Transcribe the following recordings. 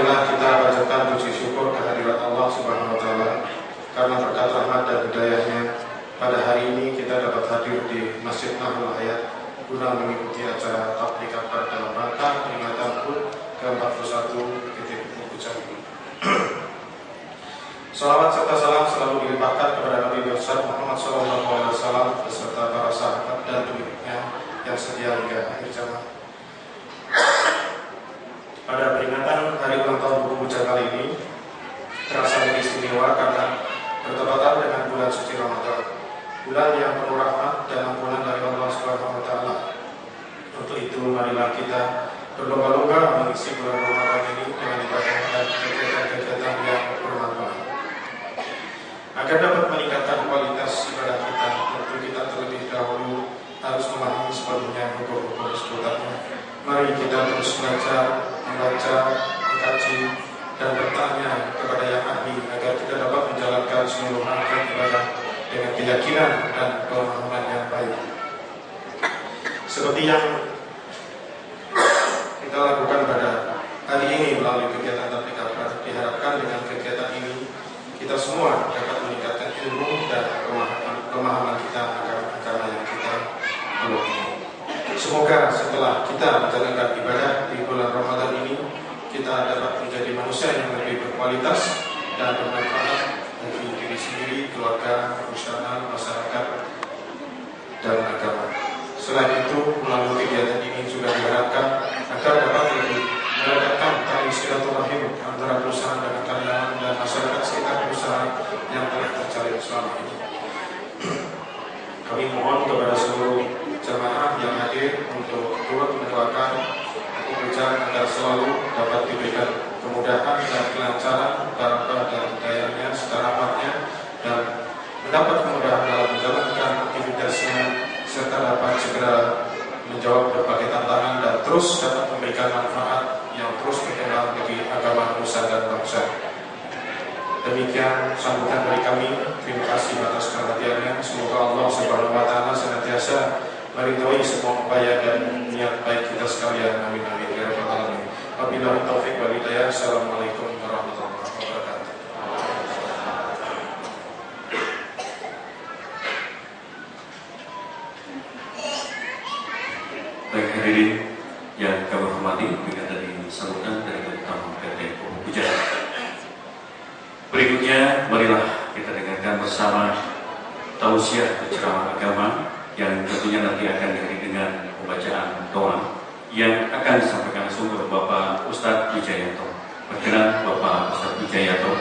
marilah kita panjatkan puji syukur kehadirat Allah Subhanahu wa Ta'ala karena berkat rahmat dan hidayahnya pada hari ini kita dapat hadir di Masjid Nahlul Hayat guna mengikuti acara tabligh akbar dalam rangka peringatan HUT ke-41 Bukit Jambi. Salawat serta salam selalu dilimpahkan kepada Nabi besar Muhammad SAW beserta para sahabat dan pengikutnya yang setia hingga akhir zaman. Pada peringatan hari ulang tahun Buku Bujang kali ini terasa lebih istimewa karena bertepatan dengan bulan suci Ramadan, bulan yang penuh rahmat dan ampunan dari Allah Subhanahu wa Ta'ala. Untuk itu marilah kita berlomba-lomba mengisi bulan Ramadan ini dengan ibadah dan kegiatan-kegiatan yang bermanfaat. Agar dapat meningkatkan kualitas ibadah kita, tentu kita terlebih dahulu harus memahami sepenuhnya hukum-hukum seputarnya. Mari kita terus belajar, membaca, mengkaji, dan bertanya kepada yang ahli agar kita dapat menjalankan seluruh rangkaian ibadah dengan keyakinan dan pemahaman yang baik. Seperti yang kita lakukan pada hari ini melalui kegiatan tabligh akbar, diharapkan dengan kegiatan ini kita semua dapat meningkatkan ilmu dan pemahaman kita akan agama yang kita peluk. Semoga setelah kita menjalankan ibadah di bulan Ramadan ini, kita dapat menjadi manusia yang lebih berkualitas dan bermanfaat bagi diri sendiri, keluarga, perusahaan, masyarakat, dan agama. Selain itu, melalui kegiatan ini juga diharapkan agar dapat lebih mendekatkan tali silaturahim antara perusahaan dengan karyawan dan masyarakat sekitar perusahaan yang telah terjalin selama ini. Kami mohon kepada seluruh jamaah yang hadir untuk turut mendoakan Buku Bujang agar selalu dapat diberikan kemudahan dan kelancaran, barakah dan hidayahnya secara rapatnya, dan mendapat kemudahan dalam menjalankan aktivitasnya, serta dapat segera menjawab berbagai tantangan dan terus dapat memberikan manfaat yang terus berkembang bagi agama nusa dan bangsa. Demikian sambutan dari kami. Terima kasih atas perhatiannya. Semoga Allah Subhanahu wa Ta'ala senantiasa meridhoi semua upaya dan niat baik kita sekalian. Amin amin ya rabbal alamin. Wabillahi taufiq wal hidayah. Assalamualaikum warahmatullahi wabarakatuh. Baik hadirin yang kami hormati, demikian tadi sambutan dari Ketua PT Buku Bujang. Berikutnya, marilah kita dengarkan bersama tausiah ceramah agama yang tentunya nanti akan diakhiri dengan pembacaan doa yang akan disampaikan langsung oleh Bapak Ustadz Wijayanto. Perkenan Bapak Ustadz Wijayanto.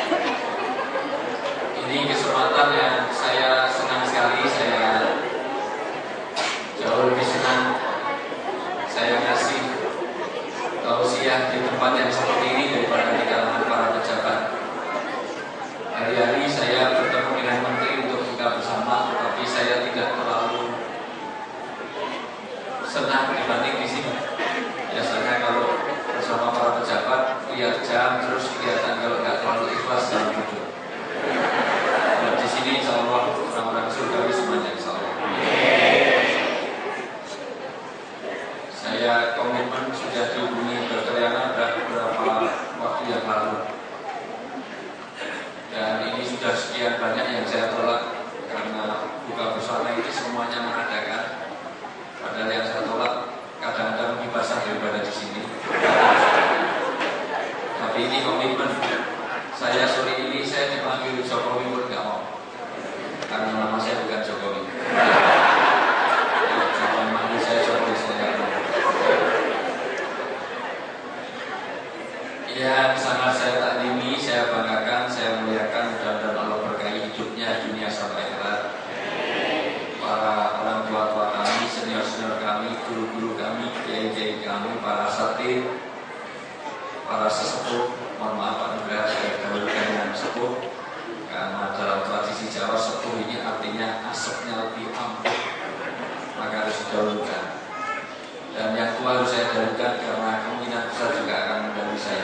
Ini kesempatan yang saya senang sekali, saya jauh lebih senang saya kasih tausiah di tempat yang seperti ini daripada di kalangan para pejabat. Hari-hari saya bertemu dengan menteri untuk buka bersama, tetapi saya tidak terlalu senang dibanding di sini. Biasanya kalau bersama para pejabat lihat jam terus kelihatan kalau nggak terlalu ikhlas dalam hidup. Dan di sini insya Allah orang-orang surgawi semuanya insya Allah. Saya komitmen sudah dihubungi Dr. Yana beberapa waktu yang lalu. Dan ini sudah sekian banyak yang saya tolak karena buka bersama itu semuanya mengadakan. Padahal yang saya tolak kadang-kadang lebih basah daripada di sini. Tapi ini komitmen. Saya sore ini saya dipanggil Jokowi pun nggak mau, karena nama saya bukan Jokowi. Jangan manggil saya Jokowi, saya nggak mau. Yang sangat saya takdimi, saya banggakan, saya muliakan, mudah-mudahan Allah berkahi hidupnya dunia sampai akhirat. Para orang tua-tua kami, senior-senior kami, guru-guru kami, kiai-kiai kami, para asatidz, para sesepuh. Mohon maaf Pak Nugraha, saya dahulukan dengan sepuh, karena dalam tradisi Jawa sepuh ini artinya asapnya lebih ampuh, maka harus didahulukan. Dan yang tua harus saya dahulukan karena kemungkinan besar juga akan mendahului saya.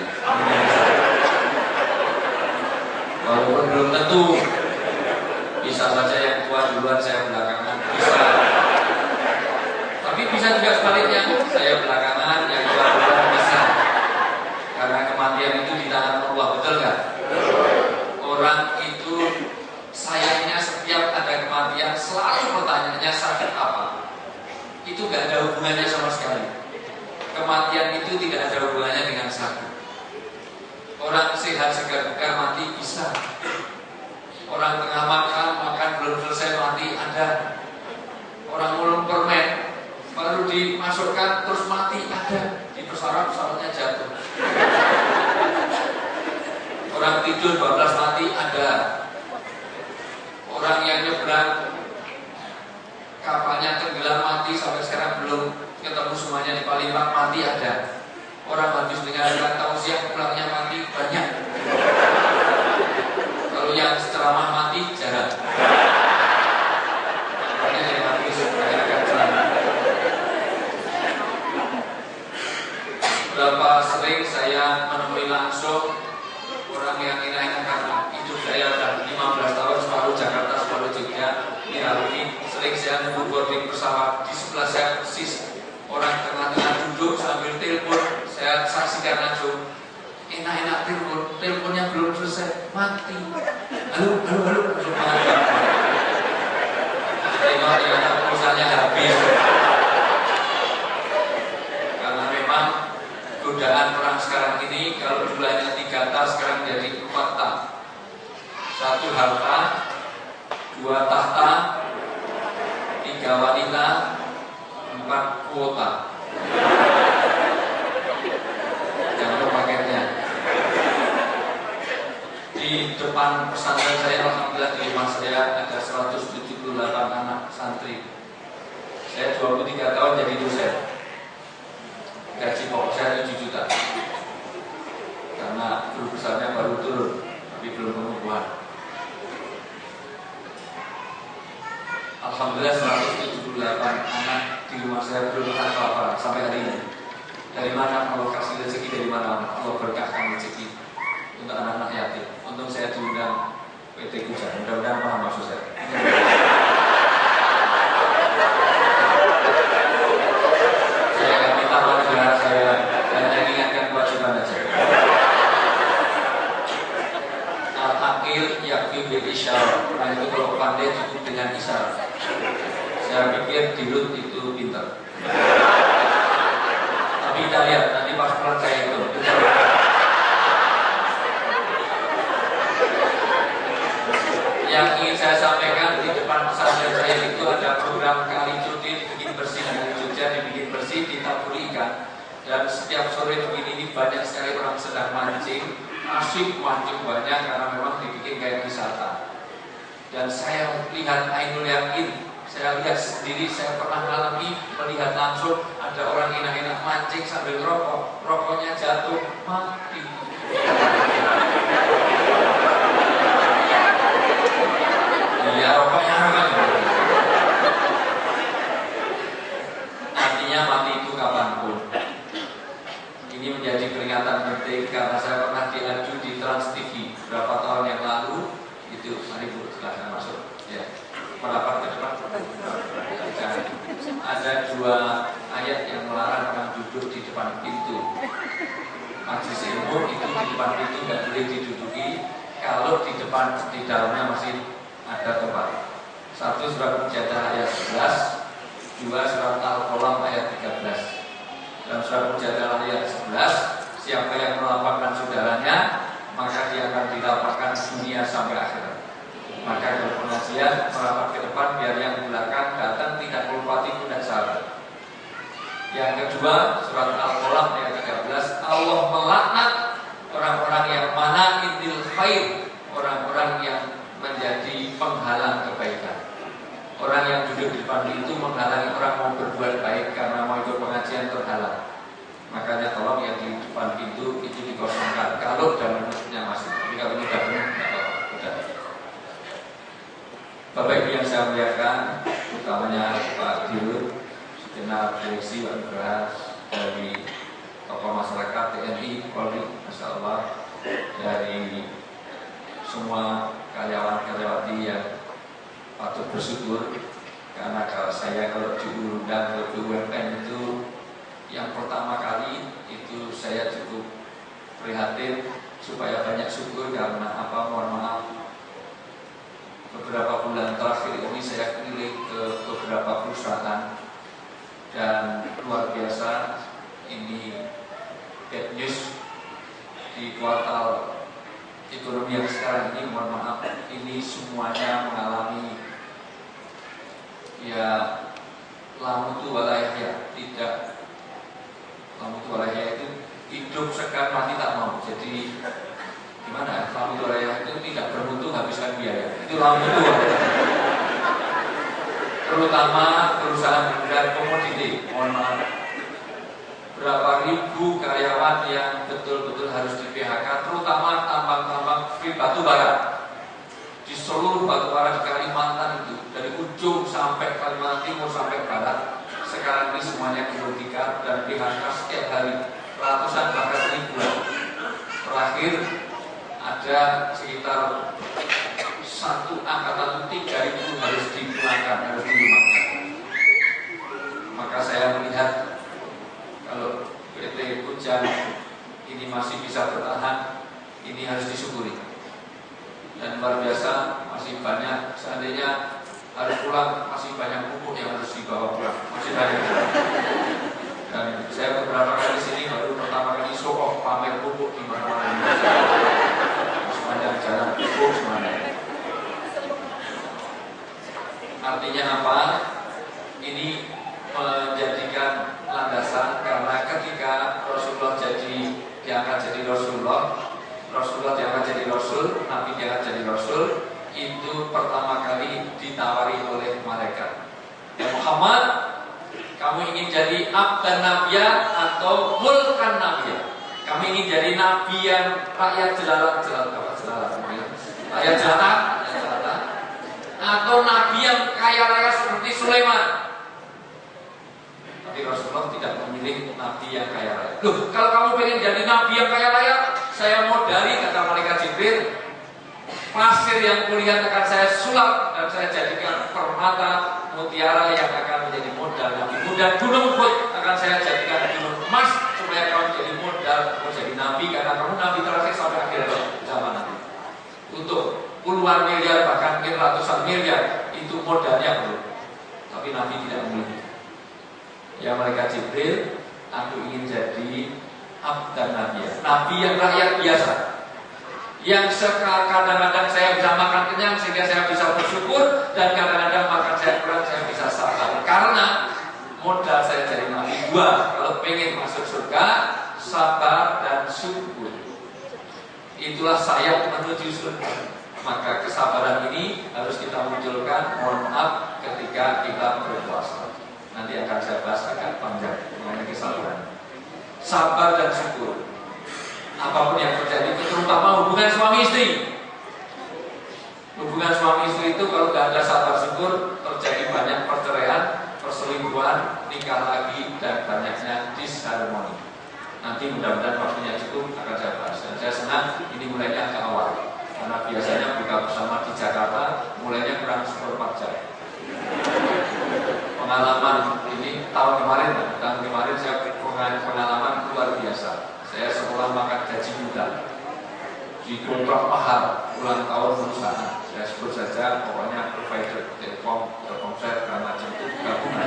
Walaupun belum tentu, bisa saja yang tua duluan, saya belakangan, bisa. Tapi bisa juga sebaliknya, saya belakangan, yang tua duluan, bisa. Karena kematian orang tidur 12 mati ada. Orang yang nyebrang kapalnya tenggelam mati sampai sekarang belum ketemu semuanya di Palembang mati ada. Orang habis dengarkan tausiah pulangnya mati banyak. Kalau yang ceramah mati jarang. Banyak yang habis dengarkan ceramah. Berapa sering saya menemui langsung orang yang enak-enak karena hidup saya sudah 15 tahun selalu Jakarta, selalu Jogja, ini sering saya nunggu boarding pesawat di sebelah saya persis orang tengah-tengah duduk sambil telepon, saya saksikan langsung enak-enak teleponnya belum selesai mati. Halo, mati. Tengok pulsanya habis. Karena memang godaan orang sekarang ini kalau jumlahnya 3 tas sekarang jadi 4 tas. 1 harta, 2 tahta, 3 wanita, 4 kuota. Jangan lupa paketnya. Di depan pesantren saya, alhamdulillah di rumah saya ada 178 anak santri. Saya 23 tahun jadi dosen. Gaji pokok saya 7 juta. Karena guru besarnya baru turun, tapi belum pengukuhan. Alhamdulillah 178 anak di rumah saya belum apa-apa sampai hari ini. Dari mana Allah kasih rezeki, dari mana Allah berkahkan rezeki untuk anak-anak yatim. Untung saya diundang PT Kuja, mudah-mudahan paham maksud saya. Saya akan minta pelajaran saya hanya ingatkan kewajiban saja. Al-Aqil yakfi bil isyarah. Orang itu kalau pandai cukup dengan isyarat. Saya pikir Dirut itu pintar. Tapi kita lihat nanti pas pulang saya itu. Yang ingin saya sampaikan di depan pesantren saya itu ada program kali cuti dibikin bersih di Jogja, dibikin bersih, ditaburi ikan. Dan setiap sore begini ini banyak sekali orang sedang mancing, asyik mancing banyak karena memang dibikin kayak wisata. Dan saya lihat ainul yakin, saya lihat sendiri, saya pernah mengalami melihat langsung ada orang enak-enak mancing sambil rokok, rokoknya jatuh mati. Iya, rokoknya kan. Artinya mati itu kapanpun. Ini menjadi peringatan penting karena saya pernah diaju di Trans TV beberapa tahun yang lalu. Itu, mari Bu, silahkan masuk. Ya, merapat ke depan. Ada 2 ayat yang melarang orang duduk di depan pintu. Majlis ilmu itu di depan pintu tidak boleh diduduki kalau di depan di dalamnya masih ada tempat. 1 surat Mujadah ayat 11, 2 surat Al-Qalam ayat 13. Dalam surat Mujadah ayat 11, siapa yang melaporkan saudaranya maka dia akan dilaporkan dunia sampai akhirat. Maka kalau pengajian merapat ke depan biar yang di belakang datang tidak melupati pundak sahabat. Yang kedua surat Al-Qalam ayat 13, Allah melaknat orang-orang yang mana intil khair, orang-orang yang menjadi penghalang kebaikan. Orang yang duduk di depan itu menghalangi orang mau berbuat baik karena mau ikut pengajian terhalang. Makanya tolong yang di depan pintu itu dikosongkan kalau dalam masjidnya masih. Tapi kalau ini sudah penuh, tidak apa-apa. Bapak Ibu yang saya muliakan, utamanya Pak Dirut, segenap direksi Pak Beras dari tokoh masyarakat TNI, Polri, Masya Allah, dari semua karyawan-karyawati yang patut bersyukur karena kalau saya diundang ke BUMN itu yang pertama kali itu saya cukup prihatin supaya banyak syukur karena apa, mohon maaf, beberapa bulan terakhir ini saya keliling ke beberapa perusahaan dan luar biasa ini bad news di kuartal ekonomi yang sekarang ini, mohon maaf, ini semuanya mengalami ya lamutu walayahya, tidak lamutu walayahya itu hidup segan mati tak mau. Jadi gimana? Lampu raya itu tidak bermutu, habiskan biaya. Itu lampu tua. Terutama perusahaan berat komoditi. Mohon maaf. Berapa ribu karyawan yang betul-betul harus di PHK, terutama tambang-tambang batu bara. Di seluruh batu bara di Kalimantan itu, dari ujung sampai Kalimantan Timur sampai Barat, sekarang ini semuanya dihentikan dan PHK setiap hari, ratusan bahkan ribuan. Terakhir ada sekitar satu angkatan 3.000 harus dipulangkan, harus dirumahkan. Maka saya melihat kalau PT Hujan ini masih bisa bertahan, ini harus disyukuri. Dan luar biasa, masih banyak, seandainya harus pulang, masih banyak pupuk yang harus dibawa pulang, masih banyak. Dan saya beberapa kali di sini baru pertama kali show off pamer pupuk di mana-mana. Sepanjang jalan pupuk semuanya. Artinya apa? Ini menjadikan landasan karena ketika Rasulullah diangkat jadi Rasulullah diangkat jadi Rasul, Nabi diangkat jadi Rasul, itu pertama kali ditawari oleh malaikat. Ya Muhammad, kamu ingin jadi abdan nabiya atau mulkan nabiya? Kamu ingin jadi nabi yang rakyat rakyat jelata, atau nabi yang kaya raya seperti Sulaiman? Tapi Rasulullah tidak memilih nabi yang kaya raya. Loh, kalau kamu pengen jadi nabi yang kaya raya, saya modali, kata malaikat Jibril, pasir yang kulihat akan saya sulap dan saya jadikan permata mutiara yang akan menjadi modal nabi. Dan gunung Uhud akan saya jadikan gunung emas supaya kamu jadi modal menjadi nabi, karena kamu nabi terakhir sampai akhir zaman nanti. Untuk puluhan miliar bahkan mungkin ratusan miliar itu modalnya belum. Tapi nabi tidak memilih. Ya malaikat Jibril, aku ingin jadi abdan nabi, nabi yang rakyat biasa, yang kadang-kadang saya bisa makan kenyang sehingga saya bisa bersyukur, dan kadang-kadang makan saya kurang saya bisa sabar. Karena modal saya jadi nabi dua, kalau pengen masuk surga, sabar dan syukur. Itulah sayap menuju surga. Maka kesabaran ini harus kita munculkan, mohon maaf, ketika kita berpuasa. Nanti akan saya bahas agak panjang mengenai kesabaran. Sabar dan syukur. Apapun yang terjadi, terutama hubungan suami istri. Hubungan suami istri itu kalau tidak ada sabar syukur, terjadi banyak perceraian, perselingkuhan, nikah lagi, dan banyaknya disharmoni. Nanti mudah-mudahan waktunya cukup akan saya bahas. Dan saya senang ini mulainya ke awal, karena biasanya buka bersama di Jakarta mulainya kurang 1/4 jam. Pengalaman ini tahun kemarin saya pengalaman luar biasa. Saya sekolah makan gaji muda di kontrak mahal ulang tahun perusahaan. Saya sebut saja pokoknya provider Telkom, Telkomsel, dan macam itu gabungan.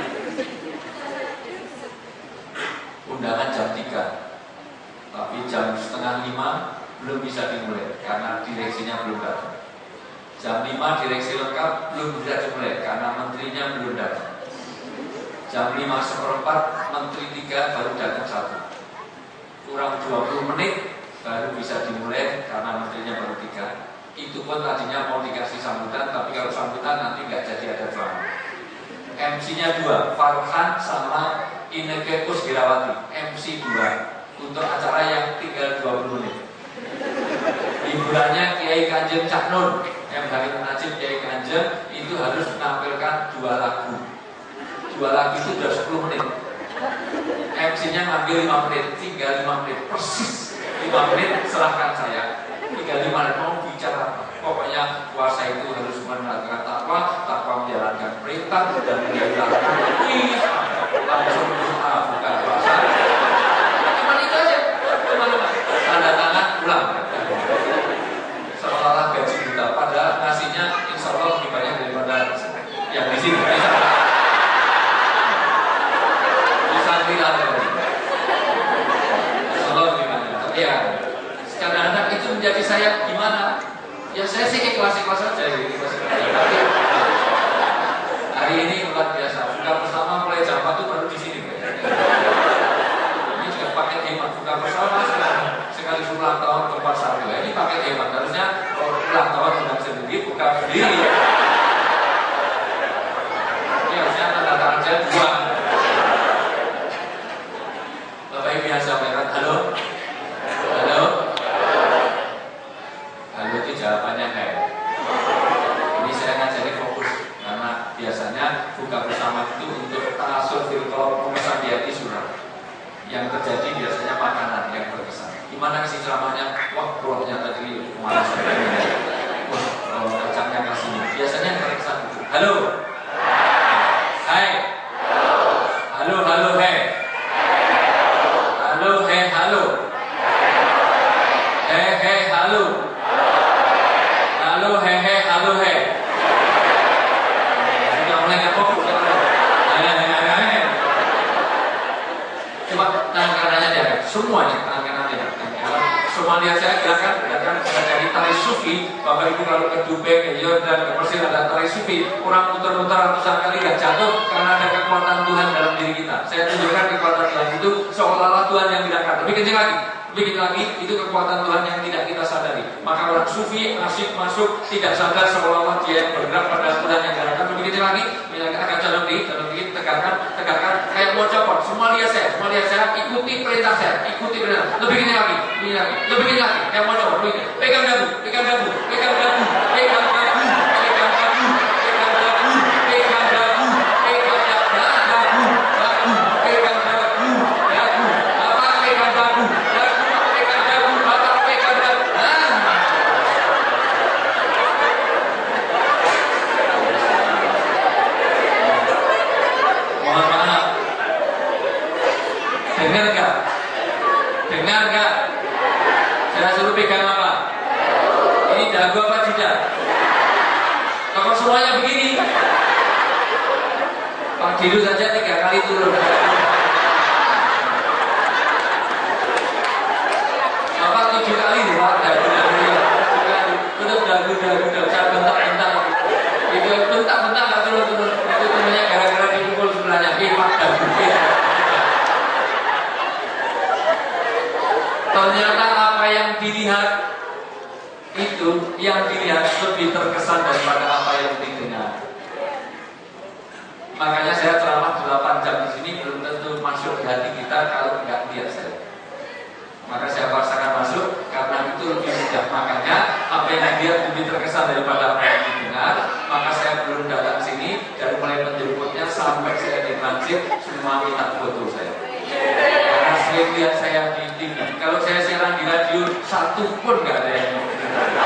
Undangan jam 3, tapi jam 4:30 belum bisa dimulai karena direksinya belum datang. Jam 5 direksi lengkap belum bisa dimulai karena menterinya belum datang. Jam 5:15 menteri 3 baru datang 1. Kurang 20 menit baru bisa dimulai karena menterinya baru 3. Itu pun tadinya mau dikasih sambutan, tapi kalau sambutan nanti nggak jadi ada drama. MC-nya 2, Farhan sama Inneke Kusgirawati. MC 2 untuk acara yang tinggal 20 menit. Hiburannya Kiai Kanjeng Cak Nur, yang Habib Najib Kiai Kanjeng itu harus menampilkan 2 lagu. 2 lagu itu sudah 10 menit. MC-nya ngambil 5 menit, tinggal 5 menit persis. 5 menit serahkan saya. Tinggal 5 menit mau bicara apa? Pokoknya puasa itu harus menegakkan takwa menjalankan perintah dan menjalankan langsung bukan puasa. Cuma itu aja. Tanda tangan pulang. Seolah-olah gaji kita, padahal nasinya insya Allah lebih banyak daripada yang di sini. Ya, kadang-kadang itu menjadi saya gimana? Ya saya sih ikhlas-ikhlas saja. Tapi hari ini luar biasa. Buka bersama mulai jam 4 baru di sini. Ini juga paket hemat. Buka bersama sekali ulang tahun ke 41. Ini paket hemat. Gimana isi ceramahnya? Wah, rohnya tadi kemana saya? Wah, kacangnya kasih. Biasanya yang terkesan. Halo. Hai. Halo, halo, hai. Halo, hai, halo. Hai, halo. Halo, hai, halo, hai. Sudah mulai nggak fokus. Coba tangan kanannya diangkat. Semuanya tangan kanan diangkat. Semua lihat saya gerakan dari tari sufi. Bapak Ibu kalau ke Dubai, ke Yordan, ke Mesir ada tari sufi. Kurang muter-muter ratusan kali nggak jatuh karena ada kekuatan Tuhan dalam diri kita. Saya tunjukkan kekuatan Tuhan itu seolah-olah Tuhan yang gerakan. Lebih kencang lagi. Lebih lagi, itu kekuatan Tuhan yang tidak kita sadari. Maka orang sufi asik masuk, tidak sadar seolah-olah dia yang bergerak pada Tuhan yang gerakan. Lebih kencang lagi, akan dalam dikit, tegarkan, kayak mau copot. Semua lihat saya, ikuti perintah saya, ikuti perintah. Lebih kencang lagi, lebih kencang lagi, kayak mau copot. Pegang dagu, pegang dagu, pegang dagu, pegang dagu, pegang dagu, pegang dagu, pegang dagu, pegang dagu, pegang dagu, apa pegang dagu. Dengar nggak? Saya suruh pegang apa? Ini dagu apa tidak? Kalau semuanya begini, Pak Didu saja 3 kali turun. Bapak 7 kali di luar dagu. Tutup dagu, saya bentak. Itu bentak nggak turun. Itu turunnya gara-gara dipukul sebelahnya. Pak dagu. Ternyata apa yang dilihat itu lebih terkesan daripada apa yang didengar. Makanya saya ceramah 8 jam di sini belum tentu masuk di hati kita kalau nggak lihat saya. Maka saya paksakan masuk karena itu lebih mudah. Makanya apa yang dilihat lebih terkesan daripada apa yang didengar. Maka saya belum datang sini dari mulai penjemputnya sampai saya di transit semua minta foto saya. Karena sering lihat saya di TV. Kalau saya siaran di radio, satu pun nggak ada yang mau.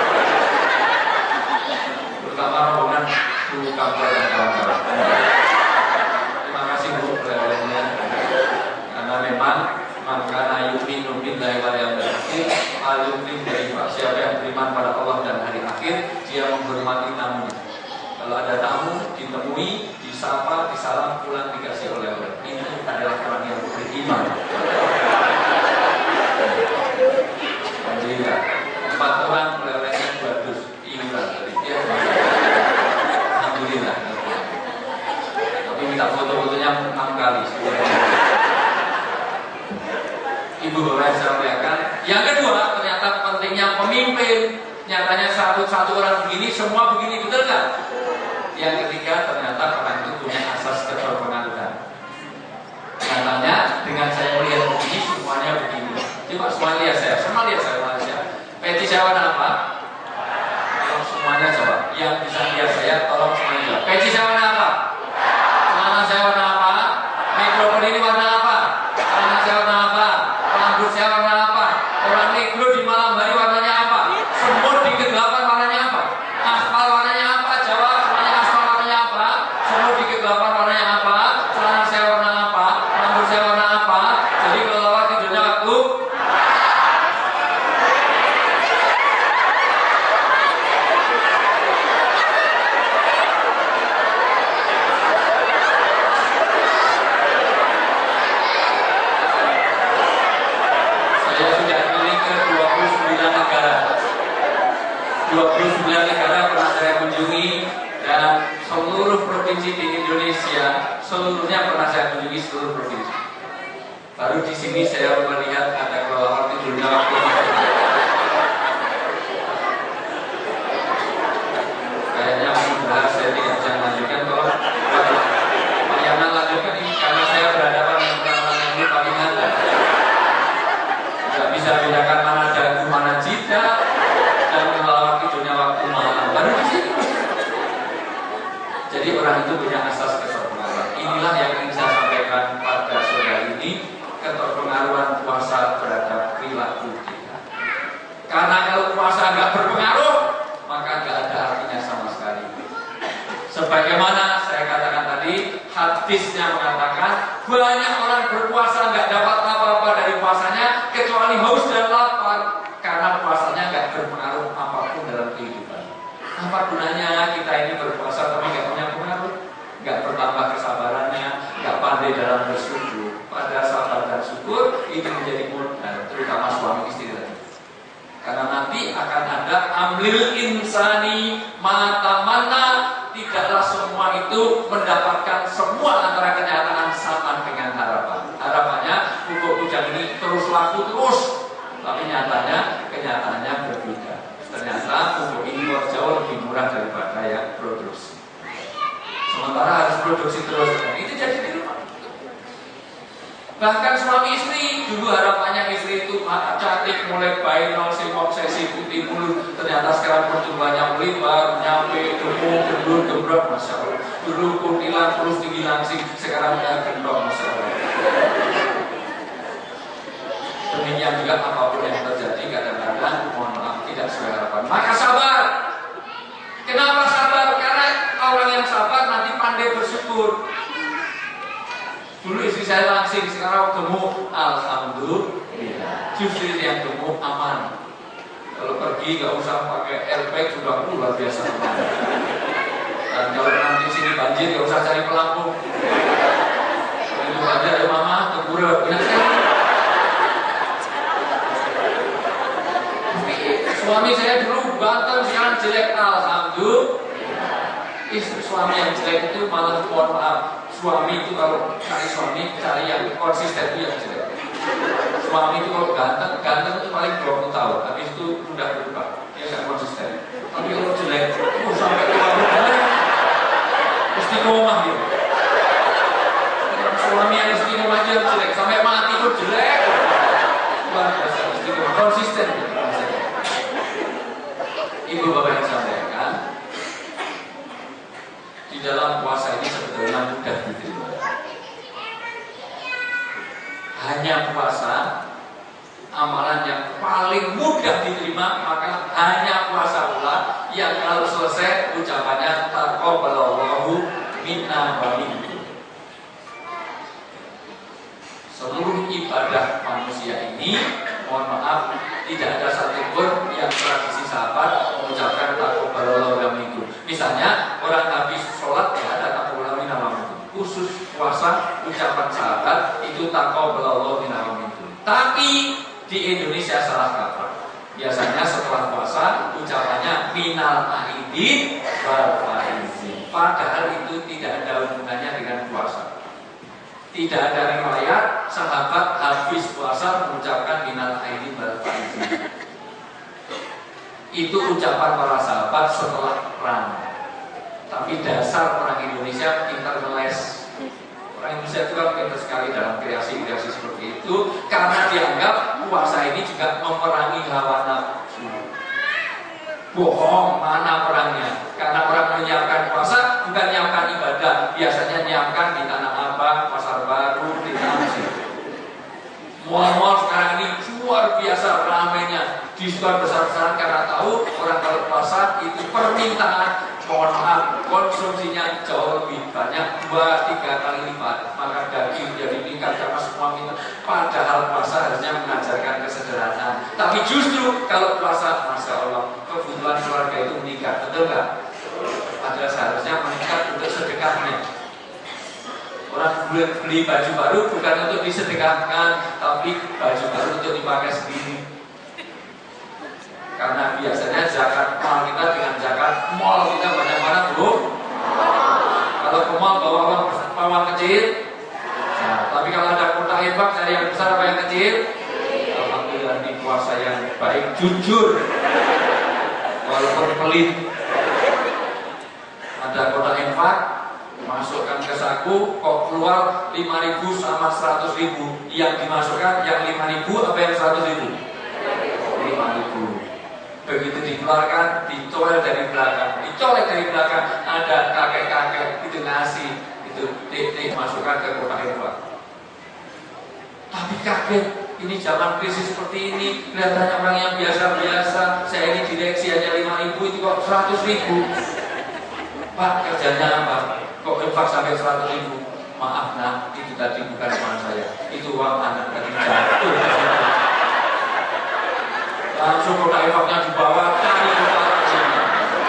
Terutama rombongan Bu Kampung dan kawan-kawan. Terima kasih Bu oleh-olehnya. Karena memang makana yu'minu billahi wal yawmil akhir, al-yu'min dari siapa yang beriman pada Allah dan hari akhir, dia menghormati tamunya. Kalau ada tamu, ditemui, disapa, disalam, pulang dikasih oleh-oleh. Itu adalah orang yang beriman. Alhamdulillah. 4 orang oleh-olehnya 2 dus iuran tadi. Ya, alhamdulillah. Tapi minta foto-fotonya 6 kali. Ibu bapak yang saya muliakan. Yang kedua, ternyata pentingnya pemimpin. Nyatanya satu orang begini, semua begini, betul nggak? Yang ketiga, ternyata orang itu punya asas keterpengaruhan. Nyatanya dengan saya melihat begini, semuanya begini. Coba semua lihat saya, peci saya warna apa? Tolong semuanya jawab. Yang bisa lihat saya, tolong semuanya jawab. Peci saya warna apa? Celana saya warna apa? Mikrofon ini warna apa? Celana saya warna apa? Rambut saya warna apa? Orang negro di malam hari warnanya apa? Semut di kegelapan warnanya apa? Aspal warnanya apa? Jawab semuanya. Aspal warnanya apa? Semut di kegelapan warnanya apa? Celana saya warna apa? Rambut saya warna apa? Jadi kalau lawat tidurnya waktu saya sudah keliling ke 29 negara. 29 negara pernah saya kunjungi dan seluruh provinsi di Indonesia seluruhnya pernah saya kunjungi, seluruh provinsi. Baru di sini saya melihat ada kelelawar tidurnya waktu kayaknya mudah saya tidak bisa melanjutkan. Kalau bayangan lanjutkan ini karena saya berhadapan dengan orang yang paling ada. Tidak bisa bedakan mana dagu mana jidat dan kelelawar tidurnya waktu malam. Baru di sini. Jadi orang itu punya asas keterpengaruhan. Inilah yang ingin saya sampaikan pada sore hari ini, keterpengaruhan puasa terhadap perilaku kita. Karena kalau puasa nggak berpengaruh, maka nggak ada artinya sama sekali. Sebagaimana saya katakan tadi, hadisnya mengatakan banyak orang berpuasa nggak dapat apa-apa dari puasanya kecuali haus dan lapar, karena puasanya nggak berpengaruh apapun dalam kehidupan. Apa gunanya kita ini berpuasa tapi nggak punya pengaruh, nggak bertambah kesabarannya, nggak pandai dalam bersyukur. Pada sabar dan syukur itu menjadi modal, terutama suami istri tadi. Karena nanti akan ada amlil insani mata mana, tidaklah semua itu mendapatkan semua antara kenyataan sama dengan harapan. Harapannya pupuk bujang ini terus laku terus, tapi kenyataannya berbeda. Ternyata pupuk ini jauh lebih murah daripada yang produksi. Sementara harus produksi terus, dan itu jadi di rumah. Bahkan suami istri, dulu harapannya istri itu cantik, mulai bayi, nol, simok, sesi, putih, mulut. Ternyata sekarang pertumbuhannya melimpah, nyampe, gemuk, gendut, gembrot, Masya Allah. Dulu kuntilan, terus tinggi langsing, sekarang gendong, Masya Allah. Demikian juga apapun yang terjadi, kadang-kadang, mohon maaf, tidak sesuai harapan. Maka sabar. Kenapa sabar? Karena orang yang sabar nanti pandai bersyukur. Dulu istri saya langsing, sekarang gemuk, alhamdulillah. Justru yang gemuk aman. Kalau pergi nggak usah pakai airbag, sudah luar biasa aman. Dan kalau nanti sini banjir nggak usah cari pelampung. Itu aja ya mama, tegurep. Suami saya dulu ganteng, sekarang jelek, alhamdulillah. Istri suami yang jelek itu malah mohon maaf. Suami itu kalau cari suami, cari yang konsisten itu yang jelek. Suami itu kalau ganteng itu paling 20 tahun, habis itu mudah berubah, dia nggak konsisten. Tapi kalau jelek, sampai tua jelek, istiqomah gitu. Suami yang istiqomah aja jelek, sampai mati pun jelek. Luar biasa istiqomah, konsisten gitu. Ibu bapak yang sampaikan, di dalam puasa ini sebetulnya mudah diterima. Hanya puasa, amalan yang paling mudah diterima, maka hanya puasa pula yang kalau selesai ucapannya taqabbalallahu minna wa minkum. Seluruh ibadah manusia ini, mohon maaf, tidak ada satupun yang tradisi sahabat mengucapkan taqabbalallahu minkum. Misalnya orang habis sholat ya ada taqabbalallahu minna wa minkum. Khusus puasa ucapan sahabat itu taqabbalallahu minna wa minkum. Tapi di Indonesia salah kaprah. Biasanya setelah puasa ucapannya minal aidin wal faizin. Padahal itu tidak ada hubungannya dengan puasa. Tidak ada riwayat sahabat habis puasa mengucapkan minal aidin wal faizin. Itu ucapan para sahabat setelah perang. Tapi dasar orang Indonesia pintar meles. Orang Indonesia itu kan pintar sekali dalam kreasi-kreasi seperti itu, karena dianggap puasa ini juga memerangi hawa nafsu. Bohong, mana perangnya? Karena orang menyiapkan puasa bukan menyiapkan ibadah, biasanya menyiapkan di Tanah Abang, Pasar Baru, di Tamsi. Mal-mal sekarang ini luar biasa ramainya, diskon besar-besaran karena tahu orang kalau puasa itu permintaan, mohon maaf, konsumsinya jauh lebih banyak, 2-3 kali lipat. Maka daging jadi meningkat karena semua minta. Padahal puasa harusnya mengajarkan kesederhanaan. Tapi justru kalau puasa, Masya Allah, kebutuhan keluarga itu meningkat, betul nggak? Padahal seharusnya meningkat untuk sedekahnya. Orang beli baju baru bukan untuk disedekahkan, tapi baju baru untuk dipakai sendiri. Karena biasanya zakat mal kita dengan zakat mall kita banyak mana bro? Kalau ke mall bawa uang kecil, nah, tapi kalau ada kotak infak cari yang besar apa yang kecil? Alhamdulillah ini puasa yang baik, jujur, walaupun pelit. Ada kotak infak, masukkan ke saku, kok keluar 5.000 sama 100.000. Yang dimasukkan yang 5.000 apa yang 100.000? 5.000. Begitu dikeluarkan, dicolek dari belakang, ada kakek-kakek itu ngasih, itu masukkan ke kotak infak. Tapi kaget, Ini zaman krisis seperti ini, kelihatannya orang yang biasa-biasa. Saya ini direksi hanya 5.000, itu kok 100.000. Pak, kerjanya apa? Kok infak sampai 100.000? Maaf nah, itu tadi bukan uang saya, itu uang anak kerja. Langsung kotak infaknya dibawa, cari kotak infaknya.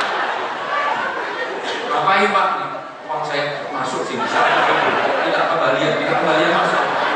Ngapain Pak? Uang saya masuk sini, 100.000. Tidak kembalian masuk.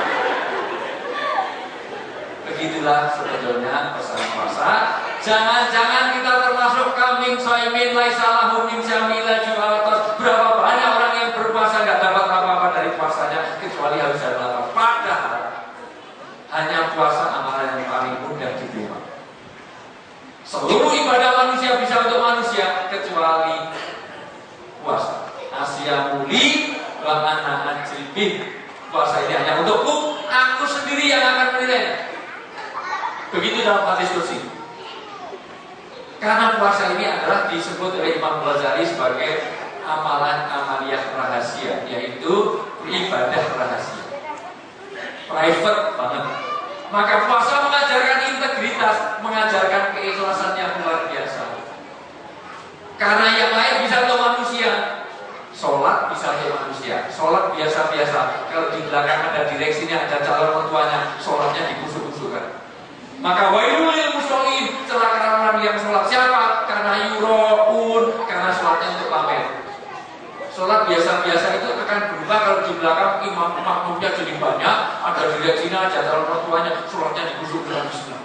Begitulah sebetulnya pesan puasa. Jangan-jangan kita termasuk kambing soimin laisalahu min syamila ju'alatos. Berapa banyak orang yang berpuasa nggak dapat apa-apa dari puasanya kecuali harus ada lapar. Padahal hanya puasa amalan yang paling mudah diterima. Seluruh ibadah manusia bisa untuk manusia kecuali puasa. Asyamuli wa ana ajribin. Puasa ini hanya untukku, aku sendiri yang akan menilainya. Begitu dalam hadis qudsi. Karena puasa ini adalah disebut oleh Imam Ghazali sebagai amalan amaliyah rahasia, yaitu ibadah rahasia, private banget. Maka puasa mengajarkan integritas, mengajarkan keikhlasan yang luar biasa. Karena yang lain bisa untuk manusia, sholat bisa untuk manusia, sholat biasa-biasa. Kalau di belakang ada direksinya, ada calon mertuanya, sholatnya dikusuk-kusukkan. Maka wailul lil musholin, celaka orang yang sholat. Siapa? Karena yuraun, karena sholatnya untuk pamer. Sholat biasa-biasa itu akan berubah kalau di belakang imam makmumnya jadi banyak, ada direksinya, ada calon mertuanya, sholatnya dikusuk dengan bismillah.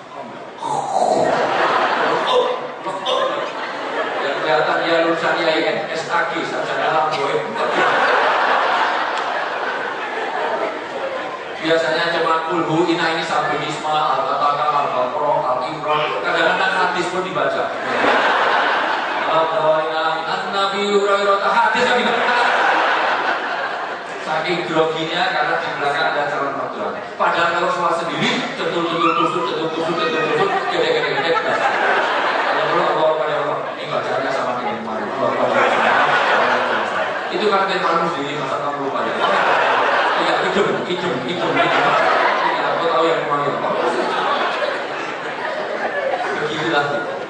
Yang kelihatan ya lulusan IAIN, SAG, sarjana alam goib. Biasanya cuma kulhu, ini sampai isma, al-fataka, al-baqarah, al-imran. Kadang-kadang hadis pun dibaca. An-Nabi Hurairah hadis yang dibaca. Saking groginya karena di belakang ada calon mertua. Padahal kalau sholat sendiri, tentu gede-gede. Kalau perlu Allah pada Allah, ini bacanya sama dengan kemarin. Itu kan kita sendiri, masa kamu lupa ya? Ya, hidung. Ya, aku tahu yang kemarin. Begitulah.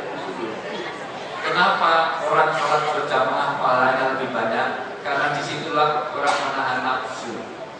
Kenapa orang sholat berjamaah pahalanya lebih banyak? Karena disitulah orang menahan nafsu.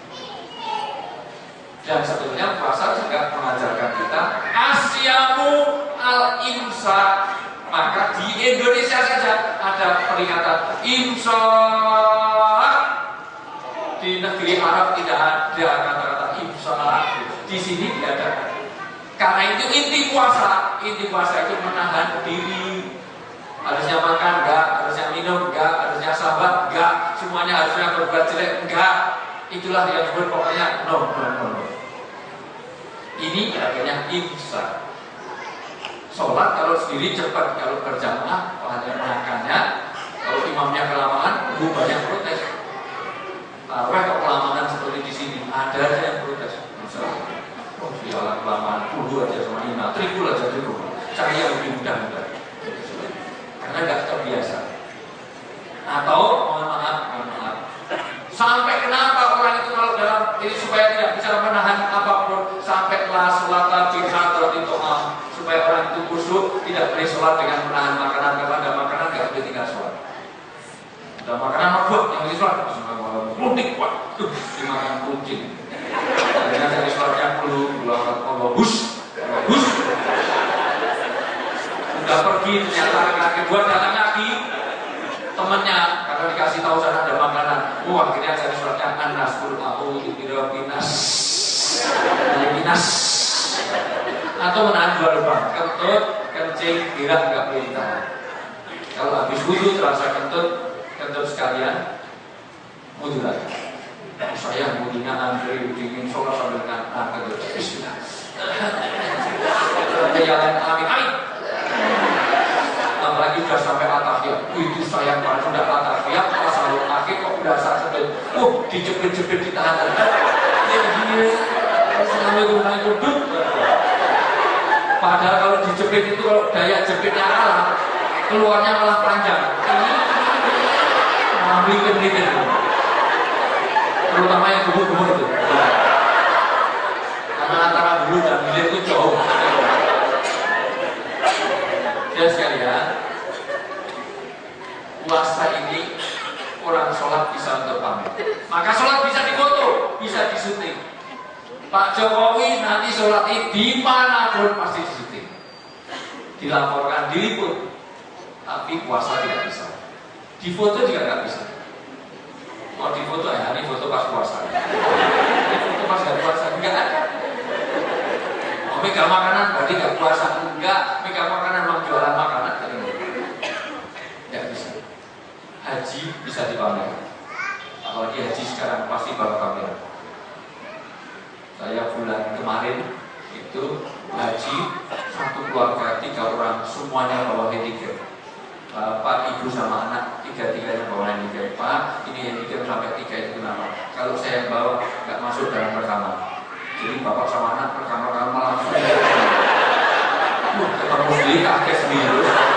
Dan sebetulnya puasa juga mengajarkan kita asyamu al-imsak. Maka di Indonesia saja ada peringatan imsak. Di negeri Arab tidak ada kata-kata imsak. Di sini tidak ada. Karena itu inti puasa. Inti puasa itu menahan diri. Harusnya makan enggak, harusnya minum enggak, harusnya sabar enggak, semuanya harusnya berbuat jelek enggak. Itulah yang disebut pokoknya no. Ini adanya imsak. Sholat kalau sendiri cepat, kalau berjamaah banyak makannya. Kalau imamnya kelamaan, banyak protes. Tarawih kok kelamaan seperti di sini, ada aja yang protes. Misalnya, dia kelamaan, dulu aja sama Ina, trikul aja trikul. Saya lebih mudah. Karena nggak terbiasa. Atau mohon maaf. Sampai kenapa orang itu kalau dalam ini supaya tidak bisa menahan apapun sampai kelas sholat supaya orang itu khusyuk, tidak boleh sholat dengan menahan makanan. Kalau ada makanan nggak boleh tinggal sholat. Ada makanan mabuk yang di sholat, mudik kuat, dimakan kucing. Akhirnya dari sholatnya Allah bus. Udah pergi, ternyata laki-laki kedua datang lagi temannya karena dikasih tahu sana ada makanan. Akhirnya dari sholatnya anas binas atau menahan dua lubang, kentut, kencing, gerak nggak boleh ditahan. Kalau habis wudhu terasa kentut sekalian wudhu lagi. Saya wudhunya antri dingin sholat sambil kentut. Bismillah. Amin. Apalagi sudah sampai atahiyat, itu sayang banget sudah atahiyat, masalah akhir kok udah sakit, dijepit-jepit ditahan. Padahal kalau dijepit itu kalau daya jepitnya kalah, keluarnya malah panjang. Melipir, terutama yang gemuk-gemuk itu. karena antara hulu dan hilir itu jauh. Ya sekalian, puasa ini orang sholat bisa untuk pamer. Maka sholat bisa difoto, bisa disuting. Pak Jokowi nanti sholat id dimanapun pasti disuting, dilaporkan, diliput. Tapi puasa tidak bisa. Difoto juga nggak bisa. Mau difoto ya, ini foto pas puasa. Ini foto pas nggak puasa, nggak ada. Mau megang makanan berarti nggak puasa, enggak. Megang makanan mau jualan makanan, nggak bisa. Haji bisa dipamer. Apalagi haji sekarang pasti bawa kamera. Saya bulan kemarin itu haji satu keluarga 3 orang semuanya bawa handicap. Bapak, ibu sama anak tiga-tiganya bawa handicap. Pak, ini handicap sampai 3 itu kenapa? Kalau saya bawa nggak masuk dalam rekaman. Jadi bapak sama anak rekaman langsung. Ketemu sendiri kaget sendiri.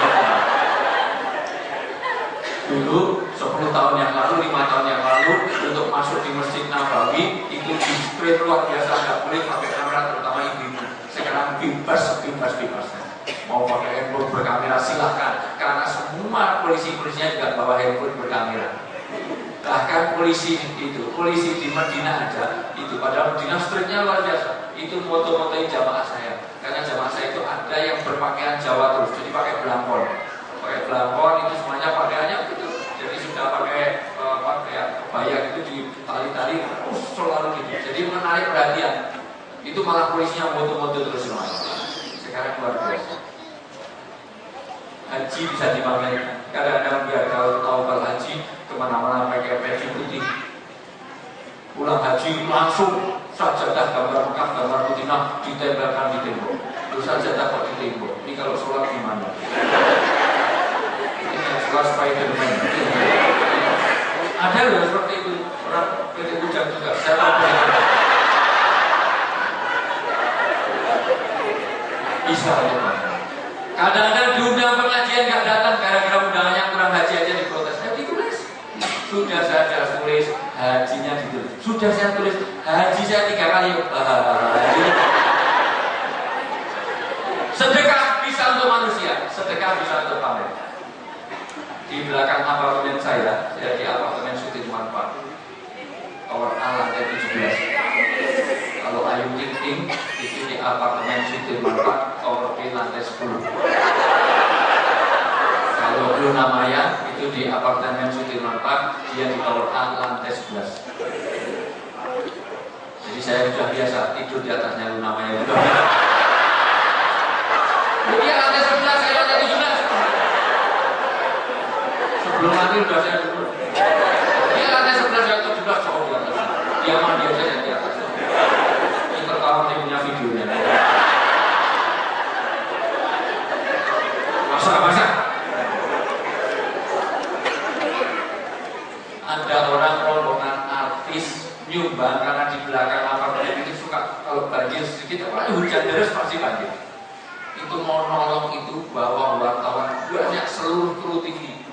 Dulu 10 tahun yang lalu, 5 tahun yang lalu untuk masuk di Masjid Nabawi itu di spray luar biasa, nggak boleh pakai kamera, terutama ibu-ibu. Sekarang bebas. Mau pakai handphone berkamera silahkan, karena semua polisinya juga bawa handphone berkamera. Bahkan polisi di Madinah ada itu, padahal Madinah streetnya luar biasa. Itu foto-fotoin jamaah saya, karena jamaah saya itu ada yang berpakaian Jawa terus, jadi pakai belangkon itu semuanya pakaiannya gitu. Jadi sudah pakai kebaya gitu di tali-tali selalu gitu. Jadi menarik perhatian. Itu malah polisinya foto-foto terus semuanya. Sekarang luar biasa. Haji bisa dipamerkan. Kadang-kadang biar tahu kalau haji kemana-mana pakai peci putih. Pulang haji langsung sajadah gambar Mekah, gambar Madinah ditempelkan di tembok. Terus sajadah kok di tembok. Ini kalau sholat gimana? Ini yang sholat Spiderman. Ada loh seperti itu, orang PT Ujang juga. Saya tahu bisa ya Pak. Kadang-kadang diundang pengajian nggak datang gara-gara undangannya kurang haji aja diprotes. Saya ditulis. Sudah saya tulis hajinya ditulis. Sudah saya tulis haji saya 3 kali. Sedekah bisa untuk manusia, sedekah bisa untuk pamer. Di belakang apartemen saya di apartemen Sudirman Park, tower A lantai 17. Kalau Ayu Ting Ting itu di apartemen Sudirman Park, tower B lantai 10. Kalau Luna Maya itu di apartemen Sudirman Park, dia di tower A lantai 11. Jadi saya sudah biasa tidur di atasnya Luna Maya. Dia lantai 11, saya lantai 17. Sebelum mati sudah saya duduk. Dia lantai 11, saya 17 jauh di atas. Dia mandi aja di atas. Ini tertawa punya videonya. Masa. Ada orang rombongan artis nyumbang karena di belakang apartemen itu suka kalau banjir sedikit, apalagi hujan deras pasti banjir. Itu mau nolong itu bawa wartawan banyak seluruh kru TV.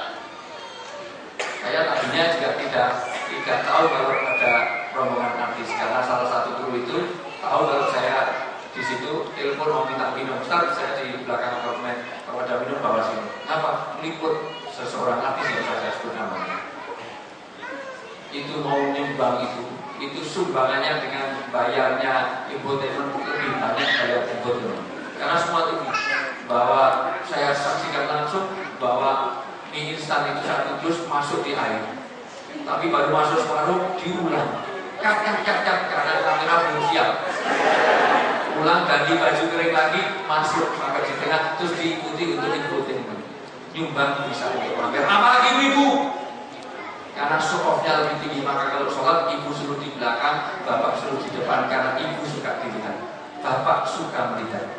Saya tadinya juga tidak tahu kalau ada rombongan artis, karena salah satu kru itu tahu kalau saya di situ, telepon mau minta minum. Start saya di belakang apartemen, kalau ada minum bawa sini. Apa? Meliput seseorang artis yang saya sebut namanya. Itu mau nyumbang itu sumbangannya dengan bayarnya infotainment lebih banyak bayar infotainment. Karena semua itu bahwa saya saksikan langsung bahwa mie instan itu 1 dus masuk di air, tapi baru masuk separuh diulang, kat karena kamera belum siap. Ulang ganti baju kering lagi, masuk sampai di tengah, terus diikuti untuk infotainment. Nyumbang bisa untuk pamer, apalagi ibu. Karena show off-nya lebih tinggi, maka kalau sholat ibu suruh di belakang, bapak suruh di depan, karena ibu suka dilihat, bapak suka melihat.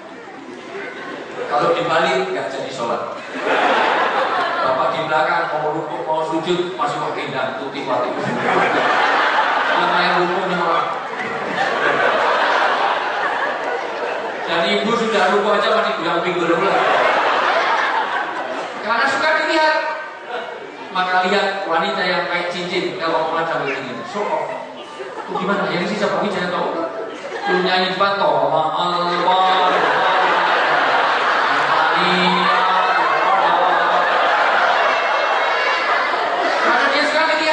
Kalau dibalik nggak jadi sholat. Bapak di belakang mau rukuk mau sujud masih mau pindah tuti wati. Karena yang rukuknya orang. Dan ibu sudah rukuk aja masih bilang pinggul ulang. Karena suka dilihat. Maka lihat wanita yang pakai cincin kalau mau sambil ini. So off. Gimana? Yang sisa pagi jangan tahu. Lu nyanyi cepat tolong Allah. Karena dia sekali dia